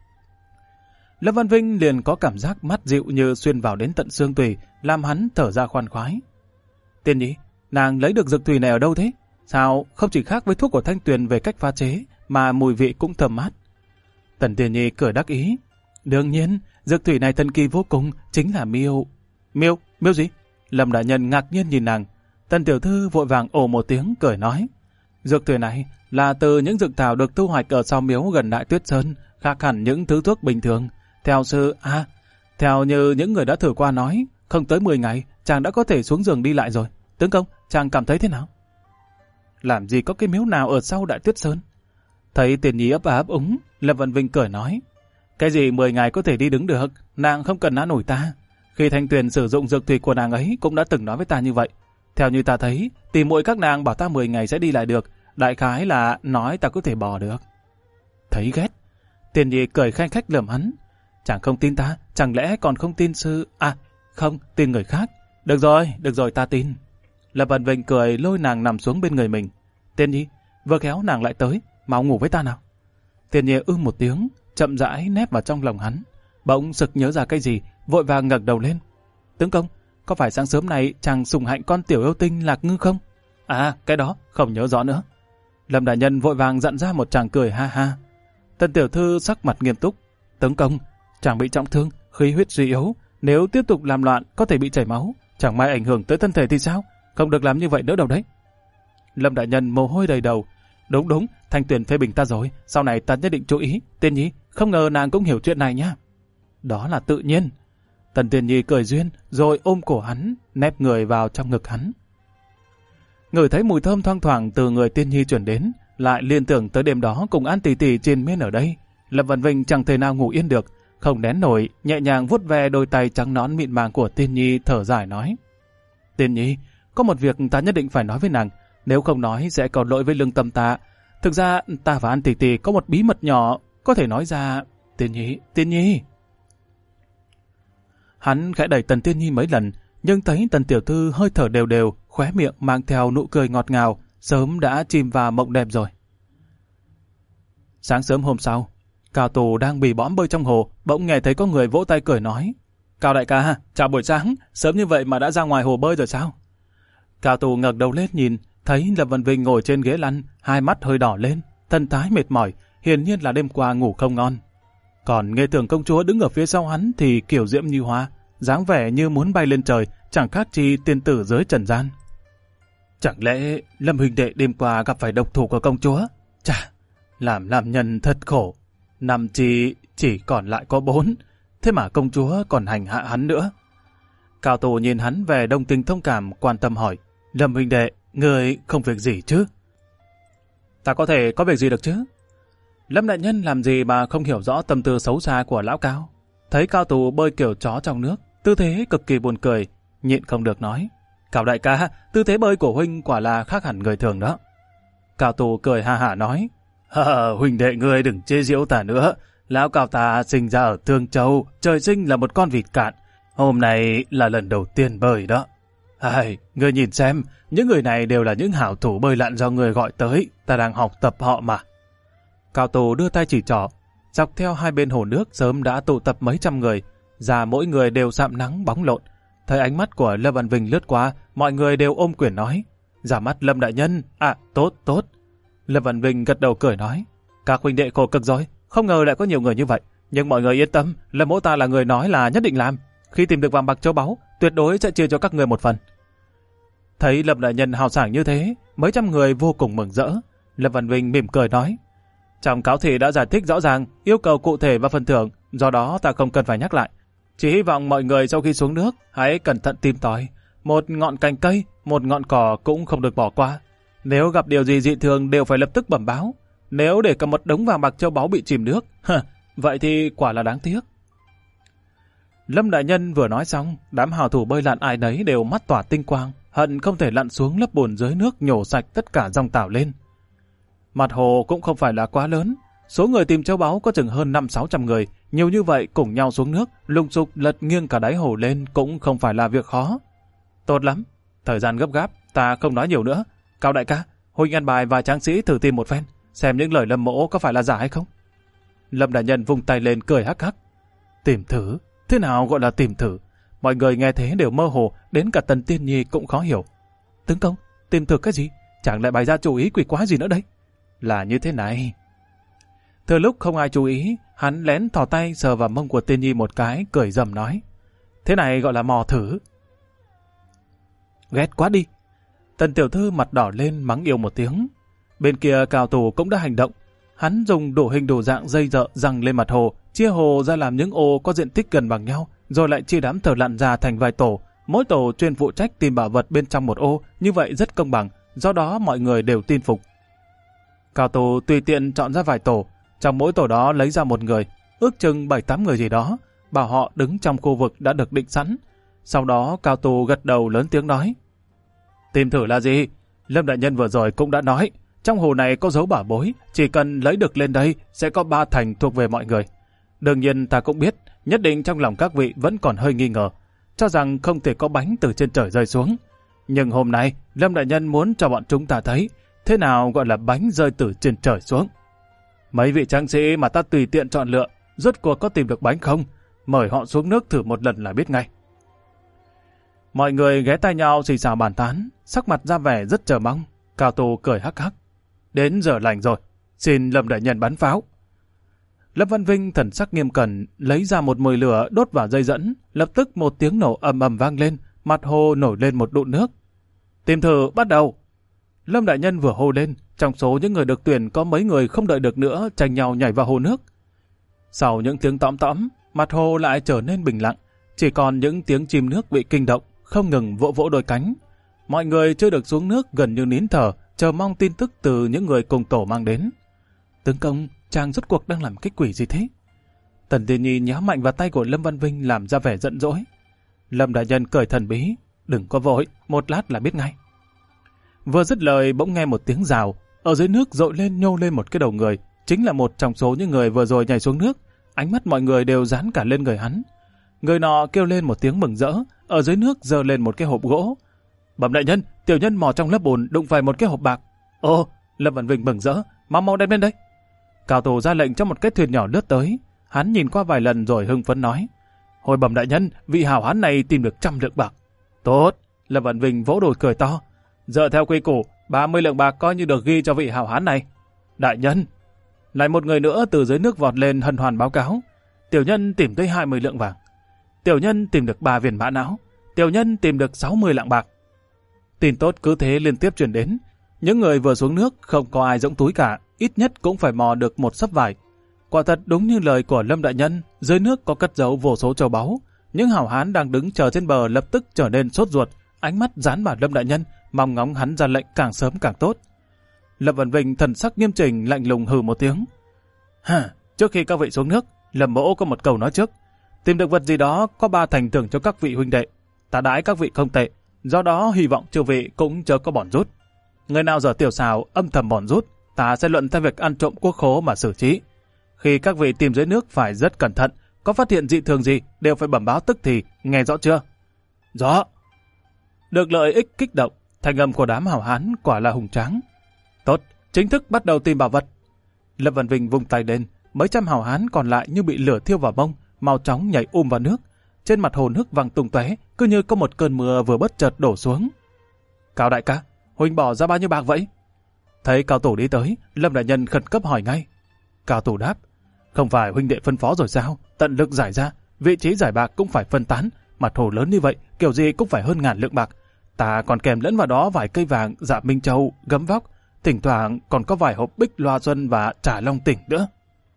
S1: Lâm Văn Vinh liền có cảm giác mát dịu như xuyên vào đến tận xương tủy, làm hắn thở ra khoan khoái. Tiên Nhi, nàng lấy được dược thủy này ở đâu thế? Sao không chỉ khác với thuốc của Thanh Tuyền về cách pha chế, mà mùi vị cũng thơm mát? Tần Tiên Nhi cười đắc ý. Đương nhiên, dược thủy này thần kỳ vô cùng, chính là miêu. Miêu gì? Lâm Đại Nhân ngạc nhiên nhìn nàng. Tần tiểu thư vội vàng ồ một tiếng cười nói. Dược thủy này là từ những dược thảo được thu hoạch ở sau miếu gần Đại Tuyết Sơn, khác hẳn những thứ thuốc bình thường. Theo như những người đã thử qua nói, không tới 10 ngày, chàng đã có thể xuống giường đi lại rồi. Tướng công, chàng cảm thấy thế nào? Làm gì có cái miếu nào ở sau Đại Tuyết Sơn? Thấy Tiền Nhi ấp áp úng, Lâm Văn Vinh cười nói. Cái gì 10 ngày có thể đi đứng được, nàng không cần nán nổi ta. Khi Thanh Tuyền sử dụng dược thủy của nàng ấy cũng đã từng nói với ta như vậy. Theo như ta thấy, tìm muội các nàng bảo ta 10 ngày sẽ đi lại được, đại khái là nói ta có thể bò được. Thấy ghét. Tiền Nhi cười khanh khách lườm hắn. Chàng không tin ta, chẳng lẽ còn không tin sư... À, không, tin người khác. Được rồi, ta tin. Lâm Văn Vinh cười lôi nàng nằm xuống bên người mình. Tiền Nhi, vừa khéo nàng lại tới, mau ngủ với ta nào. Tiền Nhi một tiếng, chậm rãi nép vào trong lòng hắn. Bỗng sực nhớ ra cái gì, vội vàng ngẩng đầu lên. Tướng công, có phải sáng sớm này chàng sủng hạnh con tiểu yêu tinh Lạc Ngư không? À, cái đó, không nhớ rõ nữa. Lâm Đại Nhân vội vàng dặn ra một tràng cười ha ha. Tần tiểu thư sắc mặt nghiêm túc. Tướng công, chàng bị trọng thương, khí huyết suy yếu, nếu tiếp tục làm loạn có thể bị chảy máu, chẳng may ảnh hưởng tới thân thể thì sao? Không được làm như vậy nữa đâu đấy. Lâm Đại Nhân mồ hôi đầy đầu. Đúng, Thanh Tuyền phê bình ta rồi, sau này ta nhất định chú ý. Tiên Nhi, không ngờ nàng cũng hiểu chuyện này nhá. Đó là tự nhiên. Tần Tiên Nhi cười duyên, rồi ôm cổ hắn, nép người vào trong ngực hắn. Ngửi thấy mùi thơm thoang thoảng từ người Tiên Nhi chuyển đến, lại liên tưởng tới đêm đó cùng An Tỷ Tỷ triền miên ở đây. Lâm Văn Vinh chẳng thể nào ngủ yên được, không nén nổi, nhẹ nhàng vuốt ve đôi tay trắng nõn mịn màng của Tiên Nhi, thở dài nói. Tiên Nhi, có một việc ta nhất định phải nói với nàng, nếu không nói sẽ có lỗi với lương tâm ta. Thực ra ta và An Tỷ Tỷ có một bí mật nhỏ, có thể nói ra. Tiên Nhi. Hắn khẽ đẩy Tần Tiên Nhi mấy lần, nhưng thấy Tần tiểu thư hơi thở đều đều, khóe miệng mang theo nụ cười ngọt ngào, sớm đã chìm vào mộng đẹp rồi. Sáng sớm hôm sau, Cao Tù đang bì bõm bơi trong hồ, bỗng nghe thấy có người vỗ tay cười nói: Cao đại ca, chào buổi sáng, sớm như vậy mà đã ra ngoài hồ bơi rồi sao? Cao Tù ngẩng đầu lên nhìn, thấy Lâm Văn Vinh ngồi trên ghế lăn, hai mắt hơi đỏ lên, thân thái mệt mỏi, hiển nhiên là đêm qua ngủ không ngon. Còn Nghê Tưởng công chúa đứng ở phía sau hắn thì kiểu diễm như hoa, dáng vẻ như muốn bay lên trời, chẳng khác chi tiên tử dưới trần gian. Chẳng lẽ Lâm huynh đệ đêm qua gặp phải độc thủ của công chúa? Chà, làm nhân thật khổ. Năm chỉ còn lại có 4, thế mà công chúa còn hành hạ hắn nữa. Cao Tù nhìn hắn về đồng tình thông cảm, quan tâm hỏi: Lâm huynh đệ, người không việc gì chứ? Ta có thể có việc gì được chứ? Lâm đại nhân làm gì mà không hiểu rõ tâm tư xấu xa của lão Cao. Thấy Cao Tù bơi kiểu chó trong nước, tư thế cực kỳ buồn cười, nhịn không được nói: Cao đại ca, tư thế bơi của huynh quả là khác hẳn người thường đó. Cao Tù cười ha hả nói: huynh đệ ngươi đừng chê giễu ta nữa. Lão Cao ta sinh ra ở Thương Châu, trời sinh là một con vịt cạn. Hôm nay là lần đầu tiên bơi đó. Ngươi nhìn xem, những người này đều là những hảo thủ bơi lặn do người gọi tới, ta đang học tập họ mà. Cao Tù đưa tay chỉ trỏ, dọc theo hai bên hồ nước sớm đã tụ tập mấy trăm người, già mỗi người đều sạm nắng bóng lộn. Thấy ánh mắt của Lâm Văn Vinh lướt qua, mọi người đều ôm quyền nói: Ra mắt Lâm đại nhân, tốt. Lâm Văn Vinh gật đầu cười nói: Các huynh đệ khổ cực rồi, không ngờ lại có nhiều người như vậy, nhưng mọi người yên tâm, Lâm mỗ ta là người nói là nhất định làm. Khi tìm được vàng bạc châu báu, tuyệt đối sẽ chia cho các người một phần. Thấy Lâm đại nhân hào sảng như thế, mấy trăm người vô cùng mừng rỡ. Lâm Văn Vinh mỉm cười nói: Trong cáo thị đã giải thích rõ ràng, yêu cầu cụ thể và phần thưởng, do đó ta không cần phải nhắc lại. Chỉ hy vọng mọi người sau khi xuống nước, hãy cẩn thận tìm tòi. Một ngọn cành cây, một ngọn cỏ cũng không được bỏ qua. Nếu gặp điều gì dị thường đều phải lập tức bẩm báo. Nếu để cả một đống vàng bạc châu báu bị chìm nước, vậy thì quả là đáng tiếc. Lâm đại nhân vừa nói xong, đám hào thủ bơi lặn ai nấy đều mắt tỏa tinh quang, hận không thể lặn xuống lớp bùn dưới nước nhổ sạch tất cả dòng tảo lên. Mặt hồ cũng không phải là quá lớn, số người tìm châu báu có chừng hơn 500-600 người, nhiều như vậy cùng nhau xuống nước, lung sục lật nghiêng cả đáy hồ lên cũng không phải là việc khó. Tốt lắm, thời gian gấp gáp, ta không nói nhiều nữa. Cao đại ca, huynh ăn bài và tráng sĩ thử tìm một phen, xem những lời Lâm mỗ có phải là giả hay không. Lâm đại nhân vung tay lên cười hắc hắc. Tìm thử? Thế nào gọi là tìm thử? Mọi người nghe thế đều mơ hồ, đến cả Tần Tiên Nhi cũng khó hiểu. Tướng công, tìm thử cái gì? Chẳng lại bày ra chủ ý quỷ quái gì nữa đấy? Là như thế này. Thừa lúc không ai chú ý, hắn lén thò tay sờ vào mông của Tiên Nhi một cái, cười rầm nói: Thế này gọi là mò thử. Ghét quá đi. Tần tiểu thư mặt đỏ lên mắng yêu một tiếng. Bên kia Cao Tù cũng đã hành động. Hắn dùng đủ hình đủ dạng dây dợ giăng lên mặt hồ, chia hồ ra làm những ô có diện tích gần bằng nhau, rồi lại chia đám thợ lặn ra thành vài tổ. Mỗi tổ chuyên phụ trách tìm bảo vật bên trong một ô, như vậy rất công bằng, do đó mọi người đều tin phục. Cao Tù tùy tiện chọn ra vài tổ, trong mỗi tổ đó lấy ra một người, ước chừng 7-8 người gì đó, bảo họ đứng trong khu vực đã được định sẵn. Sau đó Cao Tù gật đầu lớn tiếng nói: Tìm thử là gì? Lâm đại nhân vừa rồi cũng đã nói, trong hồ này có dấu bảo bối, chỉ cần lấy được lên đây sẽ có 3 thành thuộc về mọi người. Đương nhiên ta cũng biết, nhất định trong lòng các vị vẫn còn hơi nghi ngờ, cho rằng không thể có bánh từ trên trời rơi xuống. Nhưng hôm nay, Lâm đại nhân muốn cho bọn chúng ta thấy, thế nào gọi là bánh rơi từ trên trời xuống. Mấy vị tráng sĩ mà ta tùy tiện chọn lựa, rốt cuộc có tìm được bánh không? Mời họ xuống nước thử một lần là biết ngay. Mọi người ghé tay nhau xì xào bàn tán, sắc mặt ra vẻ rất chờ mong. Cao Tù cười hắc hắc: Đến giờ lành rồi, xin Lâm đại nhân bắn pháo. Lâm Văn Vinh thần sắc nghiêm cẩn, lấy ra một mồi lửa đốt vào dây dẫn, lập tức một tiếng nổ ầm ầm vang lên, mặt hồ nổi lên một đụn nước. Tìm thử bắt đầu. Lâm đại nhân vừa hô lên, trong số những người được tuyển có mấy người không đợi được nữa tranh nhau nhảy vào hồ nước. Sau những tiếng tõm tõm, mặt hồ lại trở nên bình lặng, chỉ còn những tiếng chim nước bị kinh động, không ngừng vỗ vỗ đôi cánh. Mọi người chưa được xuống nước gần như nín thở, chờ mong tin tức từ những người cùng tổ mang đến. Tướng công, chàng rốt cuộc đang làm cái quỷ gì thế? Tần Tiên Nhi nhéo mạnh vào tay của Lâm Văn Vinh làm ra vẻ giận dỗi. Lâm đại nhân cười thần bí: Đừng có vội, một lát là biết ngay. Vừa dứt lời bỗng nghe một tiếng rào, ở dưới nước dội lên nhô lên một cái đầu người, chính là một trong số những người vừa rồi nhảy xuống nước. Ánh mắt mọi người đều dán cả lên người hắn. Người nọ kêu lên một tiếng mừng rỡ, ở dưới nước giơ lên một cái hộp gỗ. Bẩm đại nhân, tiểu nhân mò trong lớp bùn đụng phải một cái hộp bạc. Ồ, Lâm Vạn Vinh mừng rỡ, mau đem lên đây. Cao thủ ra lệnh cho một cái thuyền nhỏ lướt tới. Hắn nhìn qua vài lần rồi hưng phấn nói: Hồi bẩm đại nhân, vị hảo hán này tìm được 100 lượng bạc. Tốt, Lâm Vạn Vinh vỗ đùi cười to. Dựa theo quy củ, 30 lượng bạc coi như được ghi cho vị hảo hán này. Đại nhân, lại một người nữa từ dưới nước vọt lên hân hoan báo cáo: Tiểu nhân tìm tới 20 lượng vàng. Tiểu nhân tìm được 3 viên mã não. Tiểu nhân tìm được 60 lạng bạc. Tin tốt cứ thế liên tiếp truyền đến. Những người vừa xuống nước không có ai rỗng túi cả, ít nhất cũng phải mò được một xấp vải. Quả thật đúng như lời của Lâm đại nhân, dưới nước có cất giấu vô số châu báu. Những hảo hán đang đứng chờ trên bờ lập tức trở nên sốt ruột, ánh mắt dán vào Lâm đại nhân, mong ngóng hắn ra lệnh càng sớm càng tốt. Lâm Vạn Vinh thần sắc nghiêm chỉnh lạnh lùng hừ một tiếng. Trước khi các vị xuống nước, Lâm mỗ có một câu nói trước. Tìm được vật gì đó có 3 thành thưởng cho các vị huynh đệ. Ta đãi các vị không tệ, do đó hy vọng chư vị cũng chớ có bỏn rút. Người nào dở tiểu xào âm thầm bỏn rút, ta sẽ luận theo việc ăn trộm quốc khố mà xử trí. Khi các vị tìm dưới nước phải rất cẩn thận, có phát hiện dị thường gì đều phải bẩm báo tức thì, nghe rõ chưa? Rõ. Được lợi ích kích động, thanh âm của đám hảo hán quả là hùng tráng. Tốt, chính thức bắt đầu tìm bảo vật. Lâm Vạn Vinh vung tay lên, mấy trăm hảo hán còn lại như bị lửa thiêu vào mông, mau chóng nhảy vào nước. Trên mặt hồ nước văng tung tóe, cứ như có một cơn mưa vừa bất chợt đổ xuống. Cao đại ca, huynh bỏ ra bao nhiêu bạc vậy? Thấy Cao Tổ đi tới, Lâm đại nhân khẩn cấp hỏi ngay. Cao Tổ đáp: Không phải huynh đệ phân phó rồi sao? Tận lực giải ra, vị trí giải bạc cũng phải phân tán. Mặt hồ lớn như vậy, kiểu gì cũng phải hơn 1000 lượng bạc. Ta còn kèm lẫn vào đó vài cây vàng, dạ minh châu, gấm vóc, thỉnh thoảng còn có vài hộp bích loa xuân và trà long tỉnh nữa.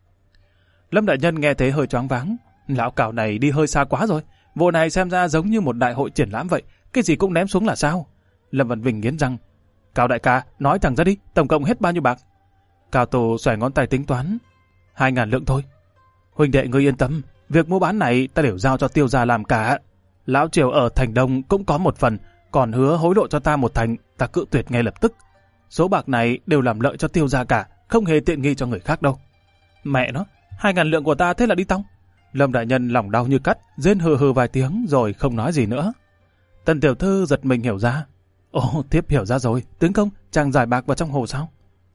S1: Lâm đại nhân nghe thế hơi choáng váng. Lão Cảo này đi hơi xa quá rồi. Vụ này xem ra giống như một đại hội triển lãm vậy, cái gì cũng ném xuống là sao? Lâm Vạn Vinh nghiến răng. Cao đại ca, nói thẳng ra đi, tổng cộng hết bao nhiêu bạc? Cao Tổ xoay ngón tay tính toán. 2000 lượng thôi. Huynh đệ ngươi yên tâm, việc mua bán này ta đều giao cho Tiêu gia làm cả. Lão Triều ở Thành Đông cũng có một phần, còn hứa hối lộ cho ta 1 thành, ta cự tuyệt ngay lập tức. Số bạc này đều làm lợi cho Tiêu gia cả, không hề tiện nghi cho người khác đâu. Mẹ nó, 2000 lượng của ta thế là đi tong. Lâm đại nhân lòng đau như cắt, rên hừ vài tiếng rồi không nói gì nữa. Tần tiểu thư giật mình hiểu ra. Ồ, thiếp hiểu ra rồi, tướng công, chàng giải bạc vào trong hồ sao?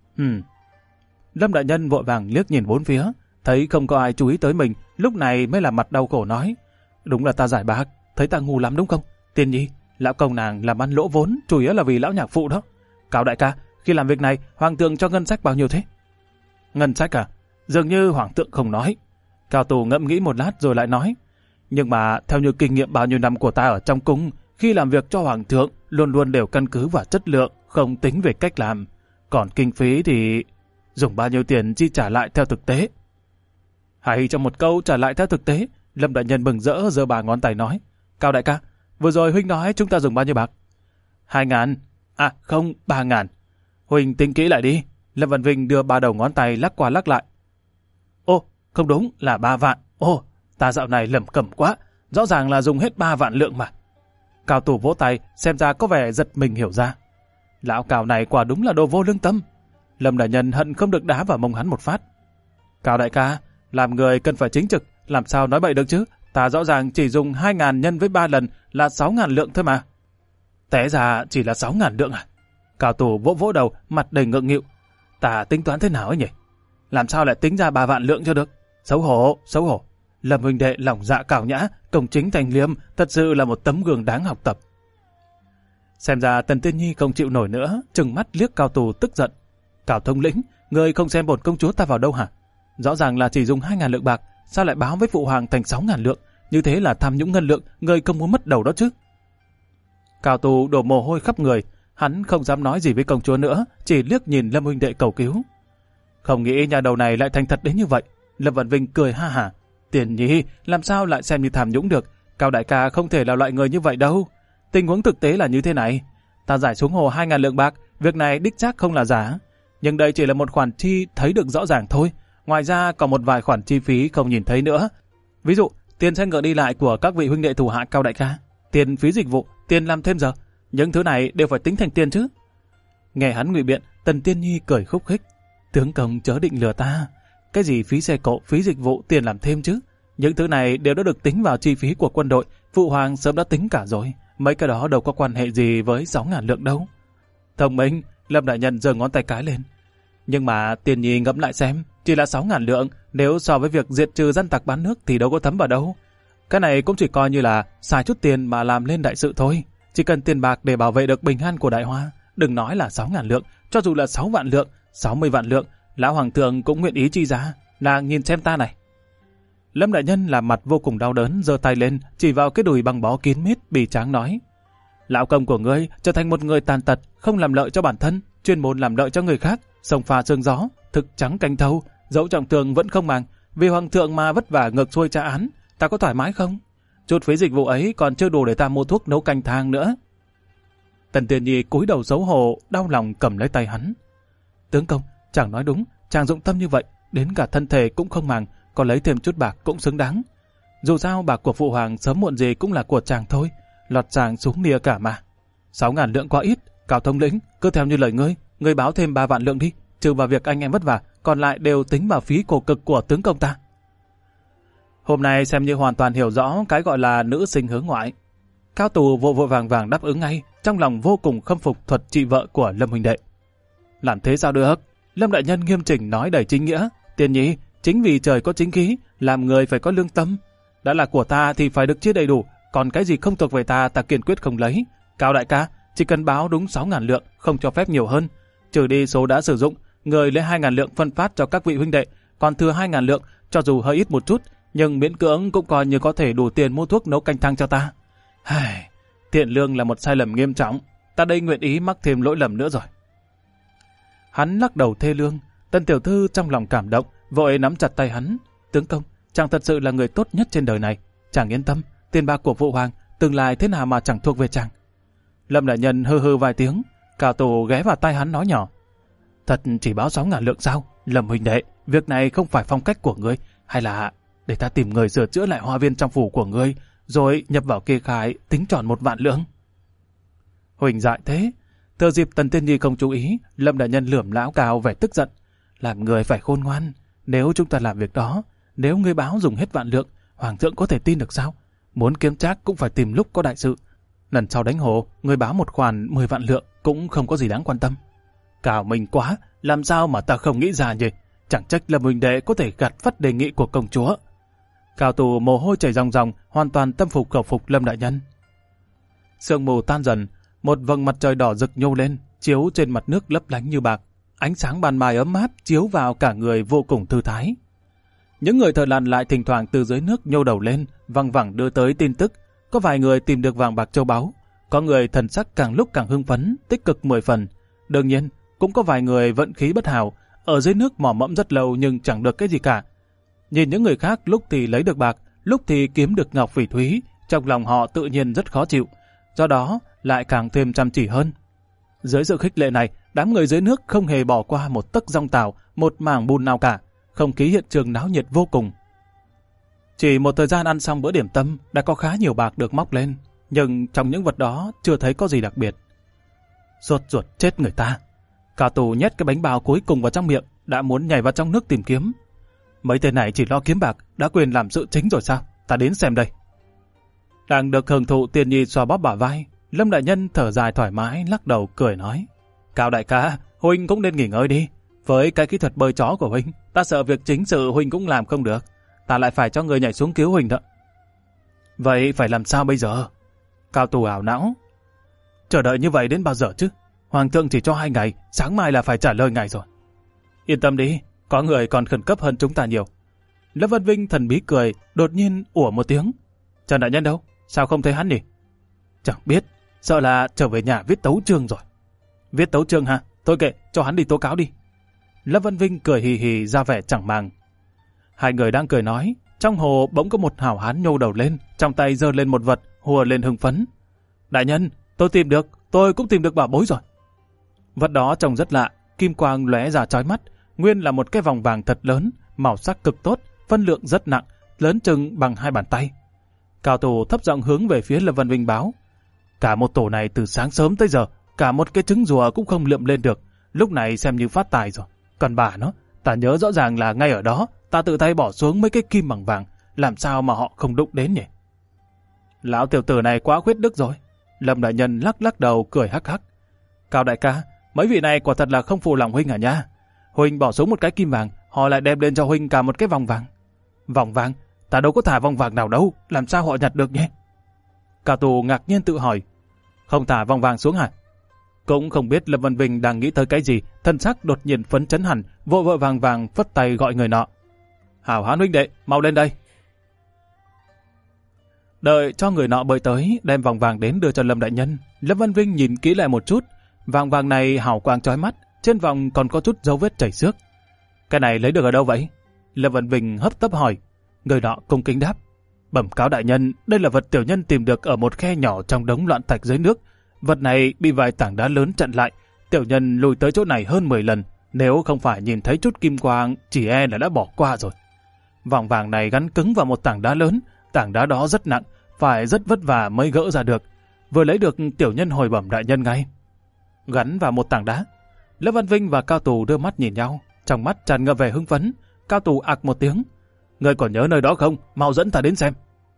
S1: Lâm đại nhân vội vàng liếc nhìn bốn phía, thấy không có ai chú ý tới mình, lúc này mới là mặt đau khổ nói. Đúng là ta giải bạc, thấy ta ngu lắm đúng không? Tiên nhi, lão công nàng làm ăn lỗ vốn, chủ yếu là vì lão nhạc phụ đó. Cao đại ca, khi làm việc này, hoàng thượng cho ngân sách bao nhiêu thế? Ngân sách à? Dường như hoàng thượng không nói. Cao Tù ngẫm nghĩ một lát rồi lại nói. Nhưng mà theo như kinh nghiệm bao nhiêu năm của ta ở trong cung, khi làm việc cho hoàng thượng luôn luôn đều căn cứ vào chất lượng, không tính về cách làm. Còn kinh phí thì dùng bao nhiêu tiền chi trả lại theo thực tế. Hay trong một câu trả lại theo thực tế, Lâm đại nhân mừng rỡ giơ 3 ngón tay nói. Cao đại ca, vừa rồi huynh nói chúng ta dùng bao nhiêu bạc? 2000. À không, 3000. Huynh tính kỹ lại đi. Lâm Vạn Vinh đưa 3 đầu ngón tay lắc qua lắc lại. Ô, không đúng, là 3 vạn. Ô, ta dạo này lẩm cẩm quá, rõ ràng là dùng hết 3 vạn lượng mà. Cao Tù vỗ tay, xem ra có vẻ giật mình hiểu ra. Lão Cao này quả đúng là đồ vô lương tâm. Lâm đại nhân hận không được đá vào mông hắn một phát. Cao đại ca, làm người cần phải chính trực, làm sao nói bậy được chứ? Ta rõ ràng chỉ dùng 2000 nhân với 3 lần là 6000 lượng thôi mà. Té ra chỉ là 6000 lượng à? Cao Tù vỗ đầu, mặt đầy ngượng nghịu. Ta tính toán thế nào ấy nhỉ? Làm sao lại tính ra 3 vạn lượng cho được? Xấu hổ, xấu hổ. Lâm huynh đệ lòng dạ cào nhã, công chính thành liêm, thật sự là một tấm gương đáng học tập. Xem ra Tần Tiên Nhi không chịu nổi nữa, trừng mắt liếc Cao Tù tức giận. Cao thống lĩnh, người không xem bổn công chúa ta vào đâu hả? Rõ ràng là chỉ dùng 2000 lượng bạc, sao lại báo với phụ hoàng thành 6000 lượng? Như thế là tham nhũng ngân lượng, người không muốn mất đầu đó chứ? Cao Tù đổ mồ hôi khắp người, hắn không dám nói gì với công chúa nữa, chỉ liếc nhìn Lâm huynh đệ cầu cứu. Không nghĩ nhà đầu này lại thành thật đến như vậy. Lâm Vạn Vinh cười ha hả. Tiền Nhi, làm sao lại xem như tham nhũng được? Cao đại ca không thể là loại người như vậy đâu. Tình huống thực tế là như thế này. Ta giải xuống hồ 2000 lượng bạc, việc này đích xác không là giả. Nhưng đây chỉ là một khoản chi thấy được rõ ràng thôi. Ngoài ra còn một vài khoản chi phí không nhìn thấy nữa. Ví dụ, tiền xe ngựa đi lại của các vị huynh đệ thủ hạ Cao đại ca, tiền phí dịch vụ, tiền làm thêm giờ. Những thứ này đều phải tính thành tiền chứ. Nghe hắn ngụy biện, Tần Tiên Nhi cười khúc khích. Tướng công chớ định lừa ta. Cái gì phí xe cộ, phí dịch vụ, tiền làm thêm chứ? Những thứ này đều đã được tính vào chi phí của quân đội, Phụ Hoàng sớm đã tính cả rồi. Mấy cái đó đâu có quan hệ gì với 6.000 lượng đâu. Thông minh, Lâm đại nhân giơ ngón tay cái lên. Nhưng mà Tiên Nhi ngẫm lại xem, chỉ là 6.000 lượng, nếu so với việc diệt trừ dân tặc bán nước thì đâu có thấm vào đâu. Cái này cũng chỉ coi như là xài chút tiền mà làm lên đại sự thôi. Chỉ cần tiền bạc để bảo vệ được bình an của Đại Hoa. Đừng nói là 6.000 lượng, cho dù là 6 vạn lượng, 60 vạn lượng, lão hoàng thượng cũng nguyện ý chi ra. Nàng nhìn xem ta này. Lâm đại nhân làm mặt vô cùng đau đớn, giơ tay lên, chỉ vào cái đùi băng bó kín mít, bì tráng nói: Lão công của ngươi trở thành một người tàn tật, không làm lợi cho bản thân, chuyên môn làm lợi cho người khác, sông pha sương gió, thực trắng canh thâu, dẫu trọng thương vẫn không màng, vì hoàng thượng mà vất vả ngược xuôi tra án, ta có thoải mái không? Chút phí dịch vụ ấy còn chưa đủ để ta mua thuốc nấu canh thang nữa. Tần Tiên Nhi cúi đầu xấu hổ, đau lòng cầm lấy tay hắn. Tướng công, chàng nói đúng, chàng dụng tâm như vậy, đến cả thân thể cũng không màng, còn lấy thêm chút bạc cũng xứng đáng. Dù sao bạc của Phụ Hoàng sớm muộn gì cũng là của chàng thôi, lọt chàng xuống nia cả mà. 6.000 lượng quá ít, Cao thống lĩnh, cứ theo như lời ngươi báo thêm 3 vạn lượng đi, trừ vào việc anh em vất vả, còn lại đều tính vào phí cổ cực của tướng công ta. Hôm nay xem như hoàn toàn hiểu rõ cái gọi là nữ sinh hướng ngoại. Cao Tù vội vội vàng vàng đáp ứng ngay, trong lòng vô cùng khâm phục thuật trị vợ của Lâm huynh đệ. Làm thế sao được? Lâm đại nhân nghiêm chỉnh nói đầy chính nghĩa. Tiên Nhi, chính vì trời có chính khí, làm người phải có lương tâm. Đã là của ta thì phải được chia đầy đủ, còn cái gì không thuộc về ta, ta kiên quyết không lấy. Cao đại ca, chỉ cần báo đúng 6.000 lượng, không cho phép nhiều hơn. Trừ đi số đã sử dụng, người lấy 2.000 lượng phân phát cho các vị huynh đệ, còn thừa 2.000 lượng, cho dù hơi ít một chút, nhưng miễn cưỡng cũng coi như có thể đủ tiền mua thuốc nấu canh thang cho ta. Tiền lương là một sai lầm nghiêm trọng, ta đây nguyện ý mắc thêm lỗi lầm nữa rồi. Hắn lắc đầu thê lương, Tân tiểu thư trong lòng cảm động, vội nắm chặt tay hắn. Tướng công, chàng thật sự là người tốt nhất trên đời này, chàng yên tâm, tiền bạc của Phụ Hoàng tương lai thế nào mà chẳng thuộc về chàng. Lâm đại nhân hừ hừ vài tiếng, Cao Tù ghé vào tay hắn nói nhỏ: Thật chỉ báo 6.000 lượng sao? Lâm huynh đệ, việc này không phải phong cách của ngươi, hay là để ta tìm người sửa chữa lại hoa viên trong phủ của ngươi, rồi nhập vào kê khai tính tròn 1 vạn lượng. Huỳnh dại thế. Thừa dịp Tần Tiên Nhi không chú ý, Lâm đại nhân lườm lão Cao vẻ tức giận. Làm người phải khôn ngoan, nếu chúng ta làm việc đó, nếu ngươi báo dùng hết vạn lượng, hoàng thượng có thể tin được sao? Muốn kiếm trác cũng phải tìm lúc có đại sự. Lần sau đánh hồ, ngươi báo một khoản 10 vạn lượng cũng không có gì đáng quan tâm. Cao mình quá, làm sao mà ta không nghĩ ra nhỉ? Chẳng trách Lâm huynh đệ có thể gạt phắt đề nghị của công chúa. Cao Tù mồ hôi chảy ròng ròng, hoàn toàn tâm phục khẩu phục Lâm đại nhân. Sương mù tan dần, một vầng mặt trời đỏ rực nhô lên, chiếu trên mặt nước lấp lánh như bạc. Ánh sáng ban mai ấm áp chiếu vào cả người vô cùng thư thái. Những người thợ lặn lại thỉnh thoảng từ dưới nước nhô đầu lên, văng vẳng đưa tới tin tức. Có vài người tìm được vàng bạc châu báu, có người thần sắc càng lúc càng hưng phấn, tích cực 10 phần. Đương nhiên, cũng có vài người vận khí bất hảo, ở dưới nước mò mẫm rất lâu nhưng chẳng được cái gì cả. Nhìn những người khác lúc thì lấy được bạc, lúc thì kiếm được ngọc phỉ thúy, trong lòng họ tự nhiên rất khó chịu, do đó lại càng thêm chăm chỉ hơn. Dưới sự khích lệ này, đám người dưới nước không hề bỏ qua một tấc giong tàu, một mảng bùn nào cả, không khí hiện trường náo nhiệt vô cùng. Chỉ một thời gian ăn xong bữa điểm tâm, đã có khá nhiều bạc được móc lên, nhưng trong những vật đó chưa thấy có gì đặc biệt. Rốt ruột chết người ta. Cao Tù nhét cái bánh bao cuối cùng vào trong miệng, đã muốn nhảy vào trong nước tìm kiếm. Mấy tên này chỉ lo kiếm bạc, đã quên làm sự chính rồi sao? Ta đến xem đây. Đang được hưởng thụ, Tiên Nhi xoa bóp bả vai. Lâm đại nhân thở dài thoải mái, lắc đầu cười nói: Cao đại ca, huynh cũng nên nghỉ ngơi đi. Với cái kỹ thuật bơi chó của huynh, ta sợ việc chính sự huynh cũng làm không được. Ta lại phải cho người nhảy xuống cứu huynh đó. Vậy phải làm sao bây giờ? Cao Tù ảo não. Chờ đợi như vậy đến bao giờ chứ? Hoàng thượng chỉ cho 2 ngày, sáng mai là phải trả lời ngài rồi. Yên tâm đi, có người còn khẩn cấp hơn chúng ta nhiều. Lâm Văn Vinh thần bí cười, đột nhiên ủa một tiếng. Trần đại nhân đâu? Sao không thấy hắn nhỉ? Chẳng biết, sợ là trở về nhà viết tấu chương rồi. Viết tấu chương hả? Thôi kệ, cho hắn đi tố cáo đi. Lâm Văn Vinh cười hì hì ra vẻ chẳng màng. Hai người đang cười nói, trong hồ bỗng có một hảo hán nhô đầu lên, trong tay giơ lên một vật, hùa lên hưng phấn. Đại nhân, tôi cũng tìm được bảo bối rồi. Vật đó trông rất lạ, kim quang lóe ra chói mắt, nguyên là một cái vòng vàng thật lớn, màu sắc cực tốt, phân lượng rất nặng, lớn chừng bằng 2 bàn tay. Cao Tù thấp giọng hướng về phía Lâm Văn Vinh báo: Cả một tổ này từ sáng sớm tới giờ, cả một cái trứng rùa cũng không lượm lên được, lúc này xem như phát tài rồi. Còn bà nó, ta nhớ rõ ràng là ngay ở đó, ta tự tay bỏ xuống mấy cái kim bằng vàng, làm sao mà họ không đụng đến nhỉ? Lão tiểu tử này quá khuyết đức rồi. Lâm đại nhân lắc lắc đầu cười hắc hắc. Cao đại ca, mấy vị này quả thật là không phụ lòng huynh à nha. Huynh bỏ xuống một cái kim vàng, họ lại đem lên cho huynh cả một cái vòng vàng. Vòng vàng? Ta đâu có thả vòng vàng nào đâu, làm sao họ nhặt được nhỉ? Cao Tù ngạc nhiên tự hỏi, không thả vòng vàng xuống hả? Cũng không biết Lâm Văn Vinh đang nghĩ tới cái gì, thân sắc đột nhiên phấn chấn hẳn, vội vội vàng vàng phất tay gọi người nọ. Hảo Hán huynh đệ, mau lên đây. Đợi cho người nọ bơi tới, đem vòng vàng đến đưa cho Lâm đại nhân. Lâm Văn Vinh nhìn kỹ lại một chút, vòng vàng này hào quang chói mắt, trên vòng còn có chút dấu vết chảy xước. Cái này lấy được ở đâu vậy? Lâm Văn Vinh hấp tấp hỏi. Người nọ cung kính đáp. Bẩm cáo đại nhân, đây là vật tiểu nhân tìm được ở một khe nhỏ trong đống loạn thạch dưới nước. Vật này bị vài tảng đá lớn chặn lại. Tiểu nhân lùi tới chỗ này hơn 10 lần. Nếu không phải nhìn thấy chút kim quang, chỉ e là đã bỏ qua rồi. Vòng vàng này gắn cứng vào một tảng đá lớn. Tảng đá đó rất nặng, phải rất vất vả mới gỡ ra được. Vừa lấy được, tiểu nhân hồi bẩm đại nhân ngay. Gắn vào một tảng đá. Lâm Văn Vinh và Cao Tù đưa mắt nhìn nhau, trong mắt tràn ngập vẻ hưng phấn. Cao Tù ạc một tiếng. Ngươi còn nhớ nơi đó không? Mau dẫn ta đến xem.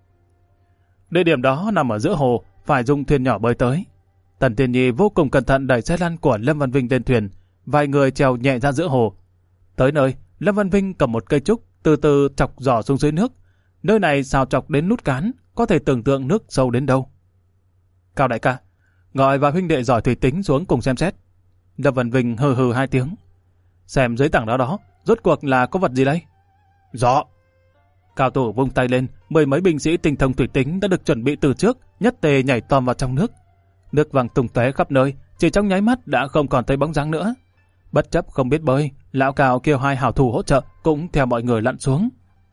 S1: Địa điểm đó nằm ở giữa hồ, phải dùng thuyền nhỏ bơi tới. Tần Tiên Nhi vô cùng cẩn thận đẩy xe lăn của Lâm Văn Vinh lên thuyền, vài người trèo nhẹ ra giữa hồ. Tới nơi, Lâm Văn Vinh cầm một cây trúc, từ từ chọc giỏ xuống dưới nước. Nơi này xào chọc đến nút cán, có thể tưởng tượng nước sâu đến đâu. Cao đại ca, gọi và huynh đệ giỏi thủy tính xuống cùng xem xét. Lâm Văn Vinh hừ hừ 2 tiếng. Xem dưới tảng đá đó, rốt cuộc là có vật gì đây? Rõ. Cao Tổ vung tay lên, 10 mấy binh sĩ tinh thông thủy tính đã được chuẩn bị từ trước, nhất tề nhảy tòm vào trong nước. Nước vàng tung tóe khắp nơi, chỉ trong nháy mắt đã không còn thấy bóng dáng nữa. Bất chấp không biết bơi, lão Cao kêu 2 hảo thủ hỗ trợ, cũng theo mọi người lặn xuống.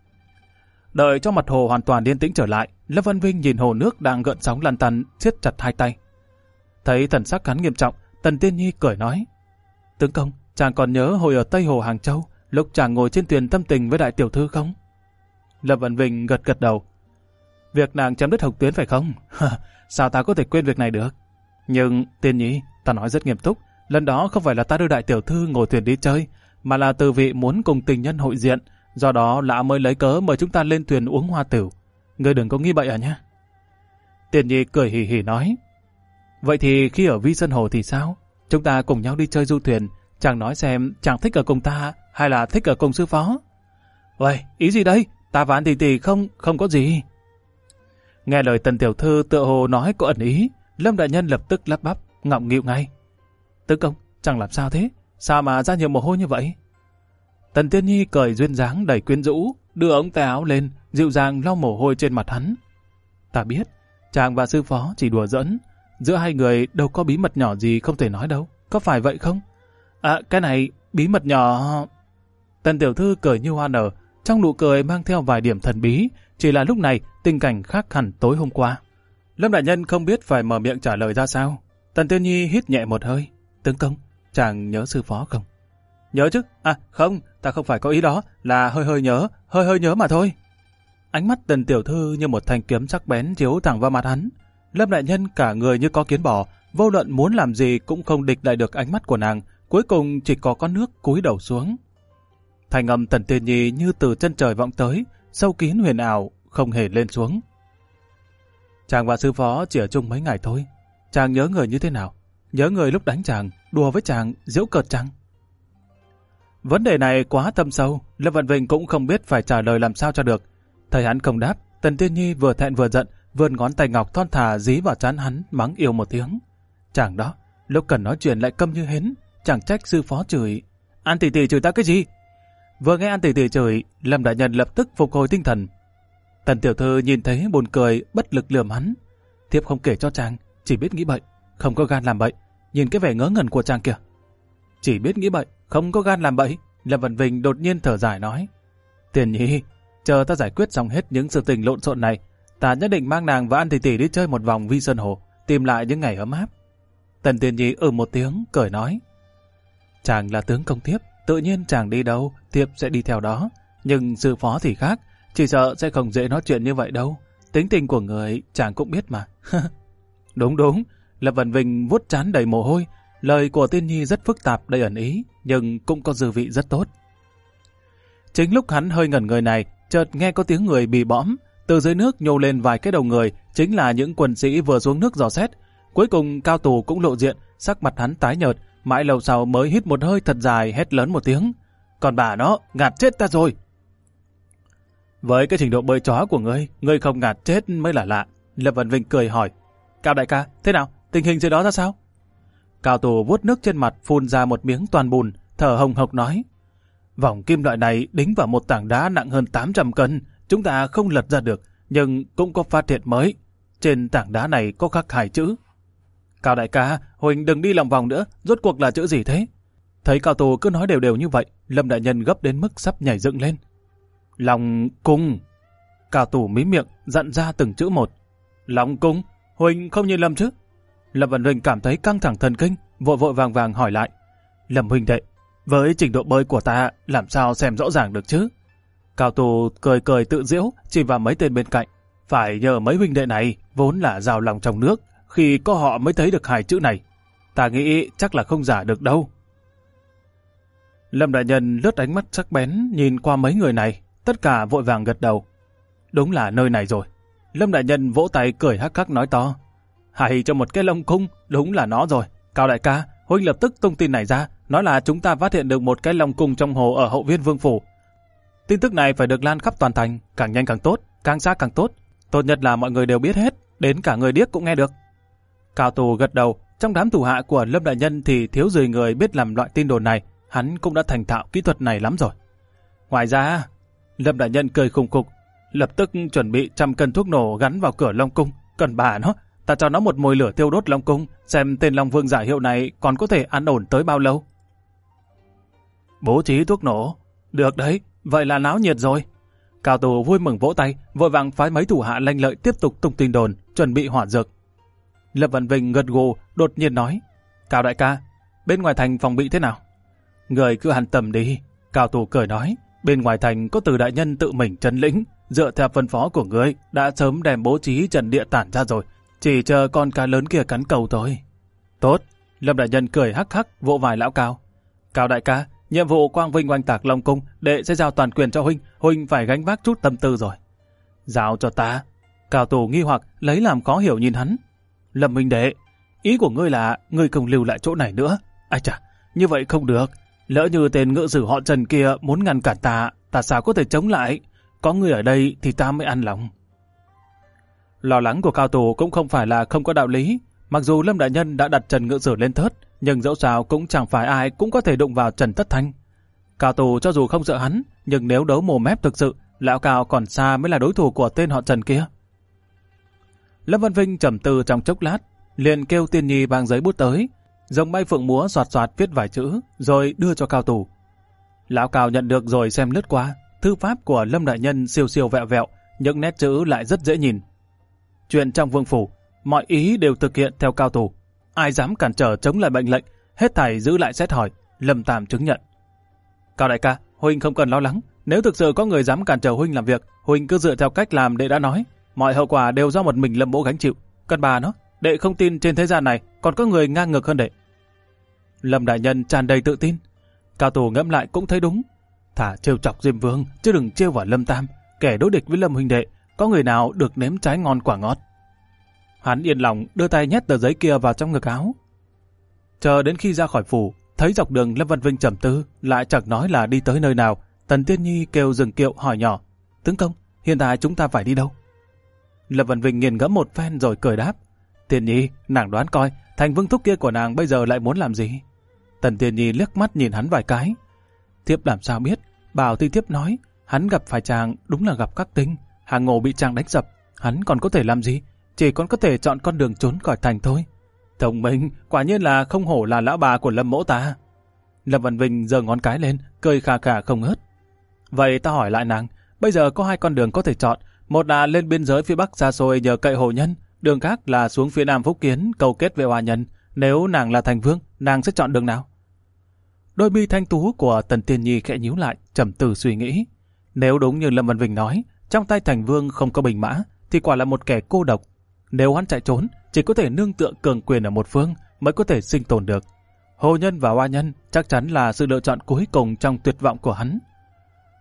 S1: Đợi cho mặt hồ hoàn toàn yên tĩnh trở lại, Lâm Văn Vinh nhìn hồ nước đang gợn sóng lăn tăn, siết chặt 2 tay. Thấy thần sắc hắn nghiêm trọng, Tần Tiên Nhi cười nói: Tướng công, chàng còn nhớ hồi ở Tây Hồ Hàng Châu, lúc chàng ngồi trên thuyền tâm tình với đại tiểu thư không? Lâm Văn Vinh gật gật đầu. Việc nàng chém đứt Hồng Tuyến phải không? Sao ta có thể quên việc này được? Nhưng, Tiên Nhi, ta nói rất nghiêm túc, lần đó không phải là ta đưa đại tiểu thư ngồi thuyền đi chơi, mà là từ vị muốn cùng tình nhân hội diện, do đó lão mới lấy cớ mời chúng ta lên thuyền uống hoa tửu. Ngươi đừng có nghi bậy à nhá. Tiên Nhi cười hì hì nói: Vậy thì khi ở Vi Sơn Hồ thì sao? Chúng ta cùng nhau đi chơi du thuyền, chàng nói xem chàng thích ở cùng ta hay là thích ở cùng sư phó? Uầy, ý gì đây? Ta và anh tỷ không có gì. Nghe lời Tần tiểu thư tựa hồ nói có ẩn ý, Lâm đại nhân lập tức lắp bắp, ngọng nghịu ngay. Tướng công, chẳng làm sao thế? Sao mà ra nhiều mồ hôi như vậy? Tần Tiên Nhi cười duyên dáng đầy quyến rũ, đưa ống tay áo lên, dịu dàng lau mồ hôi trên mặt hắn. Ta biết, chàng và sư phó chỉ đùa giỡn, giữa hai người đâu có bí mật nhỏ gì không thể nói đâu, có phải vậy không? À, cái này, bí mật nhỏ... Tần tiểu thư cười như hoa nở, trong nụ cười mang theo vài điểm thần bí, chỉ là lúc này tình cảnh khác hẳn tối hôm qua. Lâm đại nhân không biết phải mở miệng trả lời ra sao. Tần Tiên Nhi hít nhẹ một hơi. Tướng công, chàng nhớ sư phó không? Nhớ chứ? À không, ta không phải có ý đó, là hơi nhớ mà thôi. Ánh mắt Tần tiểu thư như một thanh kiếm sắc bén chiếu thẳng vào mặt hắn. Lâm đại nhân cả người như có kiến bò, vô luận muốn làm gì cũng không địch lại được ánh mắt của nàng, cuối cùng chỉ có con nước cúi đầu xuống. Thanh âm Tần Tiên Nhi như từ chân trời vọng tới, sâu kín huyền ảo, không hề lên xuống. Chàng và sư phó chỉ ở chung mấy ngày thôi. Chàng nhớ người như thế nào? Nhớ người lúc đánh chàng, đùa với chàng, giễu cợt chàng? Vấn đề này quá thâm sâu, Lâm Văn Vinh cũng không biết phải trả lời làm sao cho được. Thấy hắn không đáp, Tần Tiên Nhi vừa thẹn vừa giận, vươn ngón tay ngọc thon thả dí vào trán hắn, mắng yêu một tiếng. Chàng đó, lúc cần nói chuyện lại câm như hến, chẳng trách sư phó chửi. An tỷ tỷ chửi ta cái gì? Vừa nghe An tỷ tỷ chửi, Lâm đại nhân lập tức phục hồi tinh thần. Tần tiểu thư nhìn thấy buồn cười, bất lực lườm hắn. Thiếp không kể cho chàng, chỉ biết nghĩ bậy, không có gan làm bậy. Nhìn cái vẻ ngớ ngẩn của chàng kìa. Chỉ biết nghĩ bậy, không có gan làm bậy. Lâm Văn Vinh đột nhiên thở dài nói: Tiền Nhi, chờ ta giải quyết xong hết những sự tình lộn xộn này, ta nhất định mang nàng và An tỷ tỷ đi chơi một vòng Vi Sơn Hồ, tìm lại những ngày ấm áp. Tần Tiền Nhi một tiếng, cười nói: Chàng là tướng công thiếp, tự nhiên chàng đi đâu, thiếp sẽ đi theo đó. Nhưng sư phó thì khác, chỉ sợ sẽ không dễ nói chuyện như vậy đâu. Tính tình của người chàng cũng biết mà. Đúng. Lâm Văn Vinh vuốt trán đầy mồ hôi. Lời của Tiên Nhi rất phức tạp đầy ẩn ý, nhưng cũng có dư vị rất tốt. Chính lúc hắn hơi ngẩn người này, chợt nghe có tiếng người bị bõm, từ dưới nước nhô lên vài cái đầu người, chính là những quân sĩ vừa xuống nước dò xét. Cuối cùng Cao Tù cũng lộ diện, sắc mặt hắn tái nhợt, mãi lâu sau mới hít một hơi thật dài, hét lớn một tiếng. Còn bà nó, ngạt chết ta rồi. Với cái trình độ bơi chó của ngươi không ngạt chết mới là lạ. Lâm Vân Vinh cười hỏi, Cao đại ca, thế nào? Tình hình dưới đó ra sao? Cao Tù vuốt nước trên mặt, phun ra một miếng toàn bùn, thở hồng hộc nói, vòng kim loại này đính vào một tảng đá nặng hơn 800 cân, chúng ta không lật ra được, nhưng cũng có phát hiện mới. Trên tảng đá này có khắc 2 chữ. Cao đại ca, Huỳnh đừng đi lòng vòng nữa, rốt cuộc là chữ gì thế? Thấy Cao Tù cứ nói đều đều như vậy, Lâm đại nhân gấp đến mức sắp nhảy dựng lên. Lòng cung. Cao Tù mím miệng, dặn ra từng chữ một. Lòng cung? Huỳnh không nhìn lầm chứ? Lâm Vân Vinh cảm thấy căng thẳng thần kinh, vội vội vàng vàng hỏi lại. Lâm huynh đệ, với trình độ bơi của ta, làm sao xem rõ ràng được chứ? Cao Tù cười cười tự giễu, chỉ vào mấy tên bên cạnh. Phải nhờ mấy huynh đệ này, vốn là rào lòng trong nước, khi có họ mới thấy được 2 chữ này. Ta nghĩ chắc là không giả được đâu. Lâm đại nhân lướt ánh mắt sắc bén nhìn qua mấy người này, tất cả vội vàng gật đầu. Đúng là nơi này rồi. Lâm đại nhân vỗ tay cười hắc hắc nói to. Hay cho một cái lông cung, đúng là nó rồi. Cao đại ca, huynh lập tức tung tin này ra, nói là chúng ta phát hiện được một cái lông cung trong hồ ở Hậu Viên Vương Phủ. Tin tức này phải được lan khắp toàn thành, càng nhanh càng tốt, càng xa càng tốt. Tốt nhất là mọi người đều biết hết, đến cả người điếc cũng nghe được. Cao Tù gật đầu, trong đám thủ hạ của Lâm đại nhân thì thiếu gì người biết làm loại tin đồn này, hắn cũng đã thành thạo kỹ thuật này lắm rồi. Ngoài ra, Lâm đại nhân cười khùng khục, lập tức chuẩn bị 100 cân thuốc nổ gắn vào cửa Long Cung. Cần bà nó, ta cho nó một mồi lửa tiêu đốt Long Cung, xem tên Long Vương giả hiệu này còn có thể an ổn tới bao lâu. Bố trí thuốc nổ, được đấy, vậy là náo nhiệt rồi. Cao Tù vui mừng vỗ tay, vội vàng phái mấy thủ hạ lanh lợi tiếp tục tung tin đồn, chuẩn bị hỏa dược. Lâm Văn Vinh gật gù, đột nhiên nói, Cao đại ca, bên ngoài thành phòng bị thế nào? Người cứ an tâm đi. Cao Tù cười nói, bên ngoài thành có Từ đại nhân tự mình trấn lĩnh, dựa theo phân phó của ngươi đã sớm đem bố trí trận địa tản ra rồi, chỉ chờ con cá lớn kia cắn cầu thôi. Tốt. Lâm đại nhân cười hắc hắc vỗ vai lão Cao. Cao đại ca, nhiệm vụ quang vinh oanh tạc Long Cung, đệ sẽ giao toàn quyền cho huynh, huynh phải gánh vác chút tâm tư rồi. Giao cho ta? Cao Tù nghi hoặc lấy làm khó hiểu nhìn hắn. Lâm huynh đệ, ý của ngươi là ngươi không lưu lại chỗ này nữa? Ai chà, như vậy không được. Lỡ như tên ngự sử họ Trần kia muốn ngăn cản ta, ta sao có thể chống lại? Có người ở đây thì ta mới an lòng. Lo lắng của Cao Tù cũng không phải là không có đạo lý. Mặc dù Lâm đại nhân đã đặt Trần ngự sử lên thớt, nhưng dẫu sao cũng chẳng phải ai cũng có thể đụng vào Trần Tất Thanh. Cao Tù cho dù không sợ hắn, nhưng nếu đấu mồm mép thực sự, lão Cao còn xa mới là đối thủ của tên họ Trần kia. Lâm Văn Vinh trầm tư trong chốc lát, liền kêu Tiên Nhi mang giấy bút tới, rồng bay phượng múa soạt soạt viết vài chữ, rồi đưa cho Cao Tù. Lão Cao nhận được rồi xem lướt qua, thư pháp của Lâm đại nhân siêu siêu vẹo vẹo, những nét chữ lại rất dễ nhìn. Chuyện trong vương phủ, mọi ý đều thực hiện theo Cao Tù. Ai dám cản trở chống lại mệnh lệnh, hết thảy giữ lại xét hỏi, Lâm Tam chứng nhận. Cao đại ca, huynh không cần lo lắng, nếu thực sự có người dám cản trở huynh làm việc, huynh cứ dựa theo cách làm đệ đã nói, mọi hậu quả đều do một mình Lâm mỗ gánh chịu. Cần bà nó, đệ không tin trên thế gian này còn có người ngang ngược hơn đệ. Lâm đại nhân tràn đầy tự tin. Cao Tù ngẫm lại cũng thấy đúng. Thả trêu chọc Diêm Vương, chứ đừng trêu vào Lâm Tam, kẻ đối địch với Lâm huynh đệ, có người nào được nếm trái ngon quả ngọt. Hắn yên lòng đưa tay nhét tờ giấy kia vào trong ngực áo. Chờ đến khi ra khỏi phủ, thấy dọc đường Lâm Văn Vinh trầm tư, lại chẳng nói là đi tới nơi nào. Tần Tiên Nhi kêu dừng kiệu hỏi nhỏ, tướng công, hiện tại chúng ta phải đi đâu? Lâm Văn Vinh nghiền ngẫm một phen rồi cười đáp, Tiên Nhi, nàng đoán coi, thành vương thúc kia của nàng bây giờ lại muốn làm gì? Tần Tiên Nhi liếc mắt nhìn hắn vài cái. Thiếp làm sao biết, bảo thì thiếp nói, hắn gặp phải chàng đúng là gặp các tinh, hàng ngộ bị chàng đánh dập, hắn còn có thể làm gì? Chỉ còn có thể chọn con đường trốn khỏi thành thôi. Thông minh, quả nhiên là không hổ là lão bà của Lâm mỗ ta. Lâm Văn Vinh giơ ngón cái lên, cười khà khà không ngớt. Vậy ta hỏi lại nàng, bây giờ có 2 con đường có thể chọn, một là lên biên giới phía Bắc xa xôi nhờ cậy hồ nhân, đường khác là xuống phía Nam Phúc Kiến cầu kết với oa nhân. Nếu nàng là thành vương, nàng sẽ chọn đường nào? Đôi mi thanh tú của Tần Tiên Nhi khẽ nhíu lại, trầm tư suy nghĩ. Nếu đúng như Lâm Văn Vinh nói, trong tay thành vương không có binh mã, thì quả là một kẻ cô độc. Nếu hắn chạy trốn, chỉ có thể nương tựa cường quyền ở một phương mới có thể sinh tồn được. Hồ nhân và oa nhân chắc chắn là sự lựa chọn cuối cùng trong tuyệt vọng của hắn.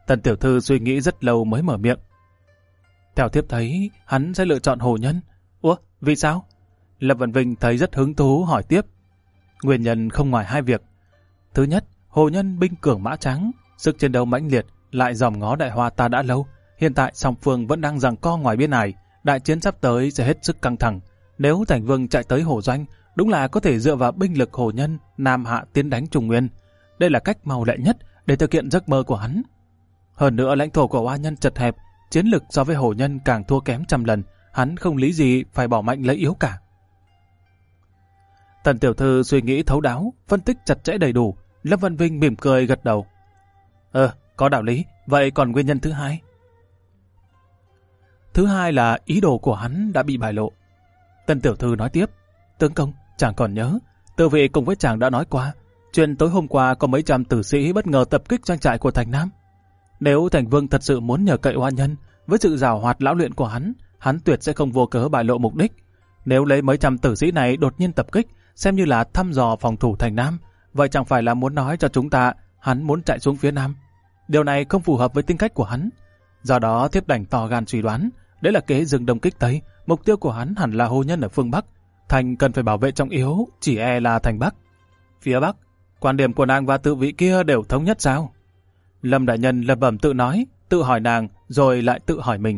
S1: Tần tiểu thư suy nghĩ rất lâu mới mở miệng. Theo thiếp thấy, hắn sẽ lựa chọn Hồ Nhân. Ủa, vì sao? Lâm Vân Vinh thấy rất hứng thú hỏi tiếp. Nguyên nhân không ngoài hai việc. Thứ nhất, Hồ Nhân binh cường mã trắng, sức chiến đấu mãnh liệt, lại dòm ngó Đại Hoa ta đã lâu. Hiện tại song phương vẫn đang giằng co ngoài biên ải, đại chiến sắp tới sẽ hết sức căng thẳng. Nếu Thành Vương chạy tới Hồ Doanh, đúng là có thể dựa vào binh lực Hồ Nhân, Nam Hạ tiến đánh Trung Nguyên. Đây là cách mau lẹ nhất để thực hiện giấc mơ của hắn. Hơn nữa lãnh thổ của Oa Nhân chật hẹp, chiến lực so với Hồ Nhân càng thua kém trăm lần, hắn không lý gì phải bỏ mạnh lấy yếu cả. Tần tiểu thư suy nghĩ thấu đáo, phân tích chặt chẽ đầy đủ. Lâm Văn Vinh mỉm cười gật đầu. Có đạo lý, vậy còn nguyên nhân thứ hai? Thứ hai là ý đồ của hắn đã bị bại lộ. Tần tiểu thư nói tiếp. Tướng công, chàng còn nhớ, Từ Vị cùng với chàng đã nói qua, chuyện tối hôm qua có mấy trăm tử sĩ bất ngờ tập kích doanh trại của Thành Nam. Nếu Thành Vương thật sự muốn nhờ cậy Oa Nhân, với sự giàu hoạt lão luyện của hắn tuyệt sẽ không vô cớ bại lộ mục đích. Nếu lấy mấy trăm tử sĩ này đột nhiên tập kích, xem như là thăm dò phòng thủ Thành Nam, vậy chẳng phải là muốn nói cho chúng ta hắn muốn chạy xuống phía Nam. Điều này không phù hợp với tính cách của hắn. Do đó thiếp đành to gan suy đoán, đấy là kế dừng đông kích Tây, mục tiêu của hắn hẳn là Hồ Nhân ở phương Bắc. Thành cần phải bảo vệ trọng yếu, chỉ e là thành Bắc. Phía Bắc, quan điểm của nàng và Tự Vị kia đều thống nhất sao? Lâm đại nhân lẩm bẩm tự nói, tự hỏi nàng, rồi lại tự hỏi mình.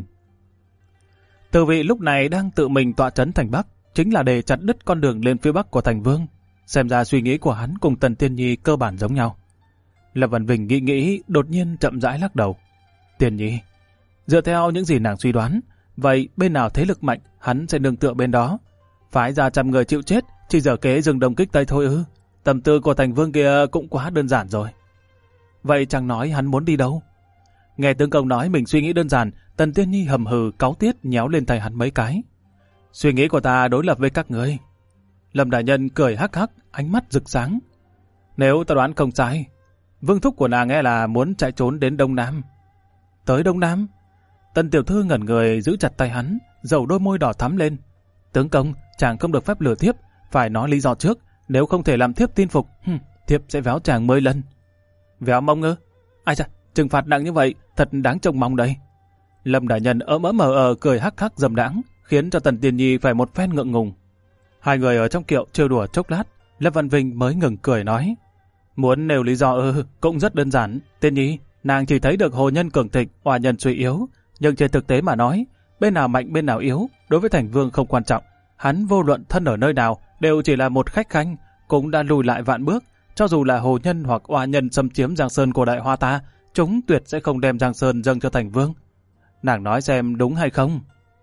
S1: Tự Vị lúc này đang tự mình tọa trấn thành Bắc, chính là để chặt đứt con đường lên phía Bắc của Thành Vương. Xem ra suy nghĩ của hắn cùng Tần Tiên Nhi cơ bản giống nhau. Lâm Văn Vinh nghĩ, đột nhiên chậm rãi lắc đầu. Tiên Nhi, dựa theo những gì nàng suy đoán, vậy bên nào thế lực mạnh, hắn sẽ nương tựa bên đó. Phái ra trăm người chịu chết, chỉ dở kế dừng đông kích Tây thôi ư? Tâm tư của Thành Vương kia cũng quá đơn giản rồi. Vậy chẳng nói hắn muốn đi đâu? Nghe tướng công nói mình suy nghĩ đơn giản, Tần Tiên Nhi hầm hừ cáu tiết nhéo lên tay hắn mấy cái. Suy nghĩ của ta đối lập với các ngươi. Lâm đại nhân cười hắc hắc, ánh mắt rực sáng. Nếu ta đoán không sai, vương thúc của nàng nghe là muốn chạy trốn đến Đông Nam. Tới Đông Nam? Tần tiểu thư ngẩn người giữ chặt tay hắn, dầu đôi môi đỏ thắm lên. Tướng công, chàng không được phép lừa thiếp, phải nói lý do trước, nếu không thể làm thiếp tin phục, thiếp sẽ véo chàng 10 lần. Véo mông ư? Ai chà, trừng phạt nặng như vậy, thật đáng trông mong đây. Lâm đại nhân ỡm cười hắc hắc dầm đãng, khiến cho Tần Tiên Nhi phải một phen ngượng ngùng. Hai người ở trong kiệu trêu đùa chốc lát, Lâm Văn Vinh mới ngừng cười nói. Muốn nêu lý do cũng rất đơn giản. Tiên Nhi, nàng chỉ thấy được Hồ Nhân cường thịnh, Oa Nhân suy yếu, nhưng trên thực tế mà nói, bên nào mạnh bên nào yếu, đối với Thành Vương không quan trọng. Hắn vô luận thân ở nơi nào đều chỉ là một khách khanh, cũng đã lùi lại vạn bước. Cho dù là Hồ Nhân hoặc Oa Nhân xâm chiếm Giang Sơn của Đại Hoa ta, chúng tuyệt sẽ không đem Giang Sơn dâng cho Thành Vương. Nàng nói xem đúng hay không?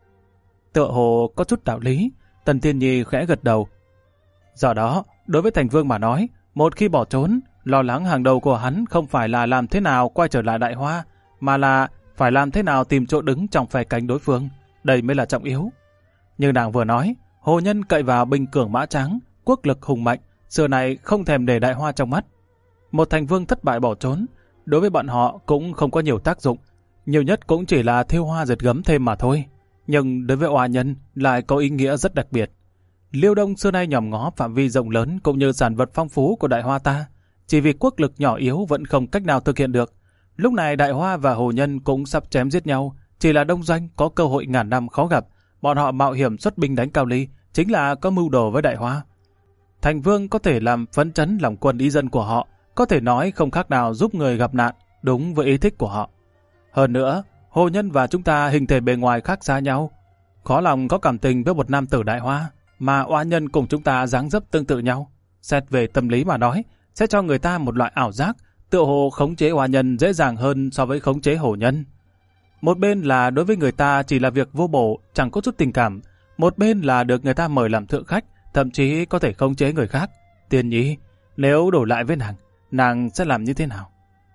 S1: Tựa hồ có chút đạo lý. Tần Tiên Nhi khẽ gật đầu. Do đó, đối với Thành Vương mà nói, một khi bỏ trốn, lo lắng hàng đầu của hắn không phải là làm thế nào quay trở lại Đại Hoa, mà là phải làm thế nào tìm chỗ đứng trong phe cánh đối phương. Đây mới là trọng yếu. Như nàng vừa nói, Hồ Nhân cậy vào binh cường mã trắng, quốc lực hùng mạnh, xưa này không thèm để Đại Hoa trong mắt. Một Thành Vương thất bại bỏ trốn, đối với bọn họ cũng không có nhiều tác dụng, nhiều nhất cũng chỉ là thêu hoa giật gấm thêm mà thôi. Nhưng đối với Oa Nhân lại có ý nghĩa rất đặc biệt. Liêu Đông xưa nay nhòm ngó phạm vi rộng lớn cũng như sản vật phong phú của Đại Hoa ta, chỉ vì quốc lực nhỏ yếu vẫn không cách nào thực hiện được. Lúc này Đại Hoa và Hồ Nhân cũng sắp chém giết nhau, chỉ là Đông Doanh có cơ hội ngàn năm khó gặp, bọn họ mạo hiểm xuất binh đánh Cao Ly, chính là có mưu đồ với Đại Hoa. Thành Vương có thể làm phấn chấn lòng quân ý dân của họ, có thể nói không khác nào giúp người gặp nạn, đúng với ý thích của họ. Hơn nữa, Hồ Nhân và chúng ta hình thể bề ngoài khác xa nhau, khó lòng có cảm tình với một nam tử Đại Hoa, mà Oa Nhân cùng chúng ta dáng dấp tương tự nhau. Xét về tâm lý mà nói, sẽ cho người ta một loại ảo giác, tựa hồ khống chế Oa Nhân dễ dàng hơn so với khống chế Hồ Nhân. Một bên là đối với người ta chỉ là việc vô bổ, chẳng có chút tình cảm, một bên là được người ta mời làm thượng khách, thậm chí có thể khống chế người khác. Tiên Nhi, nếu đổi lại với nàng sẽ làm như thế nào?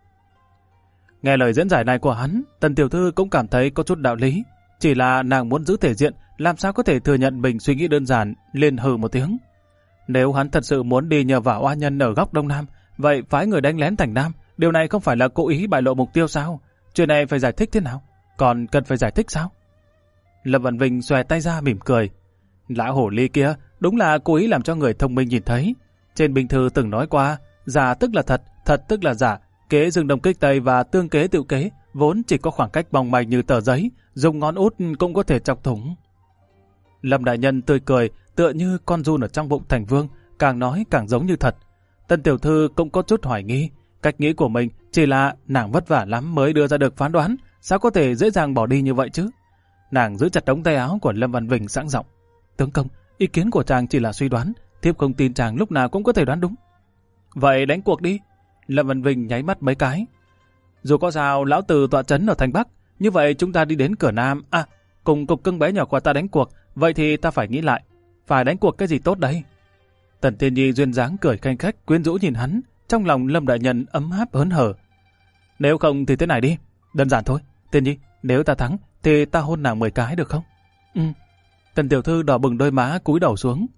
S1: Nghe lời diễn giải này của hắn, Tần tiểu thư cũng cảm thấy có chút đạo lý. Chỉ là nàng muốn giữ thể diện, làm sao có thể thừa nhận mình suy nghĩ đơn giản, liền hừ một tiếng. Nếu hắn thật sự muốn đi nhờ vào Oa Nhân ở góc Đông Nam, vậy phái người đánh lén Thành Nam, điều này không phải là cố ý bại lộ mục tiêu sao? Chuyện này phải giải thích thế nào? Còn cần phải giải thích sao? Lâm Văn Vinh xòe tay ra mỉm cười. Lão hổ ly kia đúng là cố ý làm cho người thông minh nhìn thấy. Trên bình thư từng nói qua, giả tức là thật, thật tức là giả. Kế dừng đồng kích tây và tương kế tự kế vốn chỉ có khoảng cách mỏng manh như tờ giấy, dùng ngón út cũng có thể chọc thủng. Lâm đại nhân tươi cười, tựa như con giun ở trong bụng thành vương, càng nói càng giống như thật. Tân tiểu thư cũng có chút hoài nghi, cách nghĩ của mình chỉ là nàng vất vả lắm mới đưa ra được phán đoán, sao có thể dễ dàng bỏ đi như vậy chứ? Nàng giữ chặt ống tay áo của Lâm Văn Vinh sẵn giọng. Tướng công, ý kiến của chàng chỉ là suy đoán, thiếp không tin chàng lúc nào cũng có thể đoán đúng. Vậy đánh cuộc đi. Lâm Văn Vinh nháy mắt mấy cái. Dù có sao lão tử tọa trấn ở thành Bắc, như vậy chúng ta đi đến cửa Nam, cùng cục cưng bé nhỏ của ta đánh cuộc, vậy thì ta phải nghĩ lại, phải đánh cuộc cái gì tốt đây? Tần Tiên Nhi duyên dáng cười khanh khách quyến rũ nhìn hắn, trong lòng Lâm đại nhân ấm áp hớn hở. Nếu không thì thế này đi, đơn giản thôi. Tiên Nhi, nếu ta thắng thì ta hôn nàng 10 cái được không? Tần tiểu thư đỏ bừng đôi má cúi đầu xuống.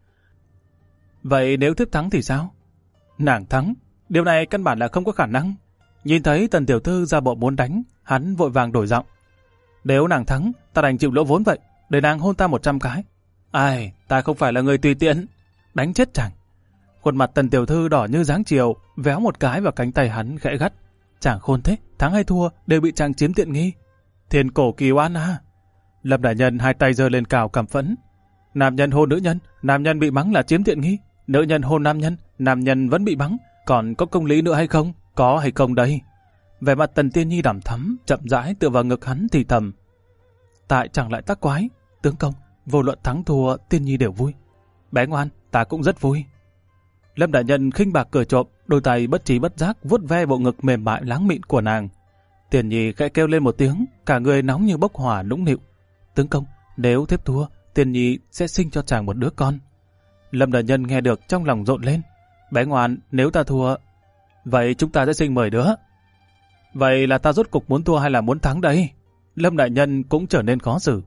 S1: Vậy nếu thiếp thắng thì sao? Nàng thắng, điều này căn bản là không có khả năng. Nhìn thấy Tần tiểu thư ra bộ muốn đánh, hắn vội vàng đổi giọng. Nếu nàng thắng, ta đành chịu lỗ vốn vậy, để nàng hôn ta 100 cái. Ai, ta không phải là người tùy tiện. Đánh chết chàng. Khuôn mặt Tần tiểu thư đỏ như dáng chiều, véo một cái vào cánh tay hắn khẽ gắt. Chàng khôn thế, thắng hay thua đều bị chàng chiếm tiện nghi. Thiên cổ kỳ oan à. Lâm đại nhân hai tay giơ lên cào cảm phẫn. Nam nhân hôn nữ nhân, nam nhân bị mắng là chiếm tiện nghi. Nữ nhân hôn nam nhân vẫn bị mắng. Còn có công lý nữa hay không? Có hay không đây? Vẻ mặt Tần Tiên Nhi đằm thắm, chậm rãi tựa vào ngực hắn thì thầm. Tại chẳng lại tác quái, tướng công, vô luận thắng thua Tiên Nhi đều vui. Bé ngoan, ta cũng rất vui. Lâm đại nhân khinh bạc cười trộm, đôi tay bất trí bất giác vuốt ve bộ ngực mềm mại láng mịn của nàng. Tiền Nhi khẽ kêu lên một tiếng, cả người nóng như bốc hỏa nũng nịu. Tướng công, nếu thiếp thua, Tiền Nhi sẽ sinh cho chàng một đứa con. Lâm đại nhân nghe được trong lòng rộn lên. Bé ngoan, nếu ta thua, vậy chúng ta sẽ sinh 10 đứa. Vậy là ta rốt cục muốn thua hay là muốn thắng đây? Lâm đại nhân cũng trở nên khó xử.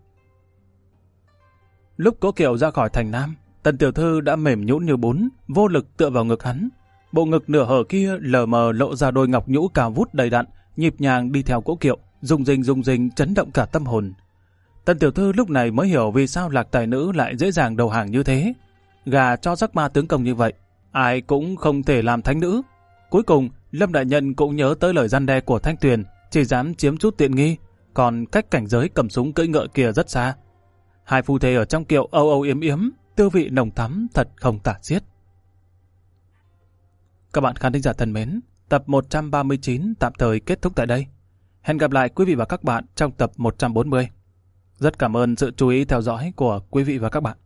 S1: Lúc Cố Kiệu ra khỏi thành Nam, Tần tiểu thư đã mềm nhũn như bún, vô lực tựa vào ngực hắn. Bộ ngực nửa hở kia lờ mờ lộ ra đôi ngọc nhũ cao vút đầy đặn, nhịp nhàng đi theo Cố Kiệu, rung rinh chấn động cả tâm hồn. Tần tiểu thư lúc này mới hiểu vì sao Lạc tài nữ lại dễ dàng đầu hàng như thế. Gà cho rắc ma tướng công như vậy, ai cũng không thể làm thánh nữ. Cuối cùng, Lâm đại nhân cũng nhớ tới lời răn đe của Thanh Tuyền, chỉ dám chiếm chút tiện nghi, còn cách cảnh giới cầm súng cưỡi ngựa kia rất xa. Hai phu thê ở trong kiệu âu âu yếm yếm, tư vị nồng thắm thật không tả xiết. Các bạn khán thính giả thân mến, tập 139 tạm thời kết thúc tại đây. Hẹn gặp lại quý vị và các bạn trong tập 140. Rất cảm ơn sự chú ý theo dõi của quý vị và các bạn.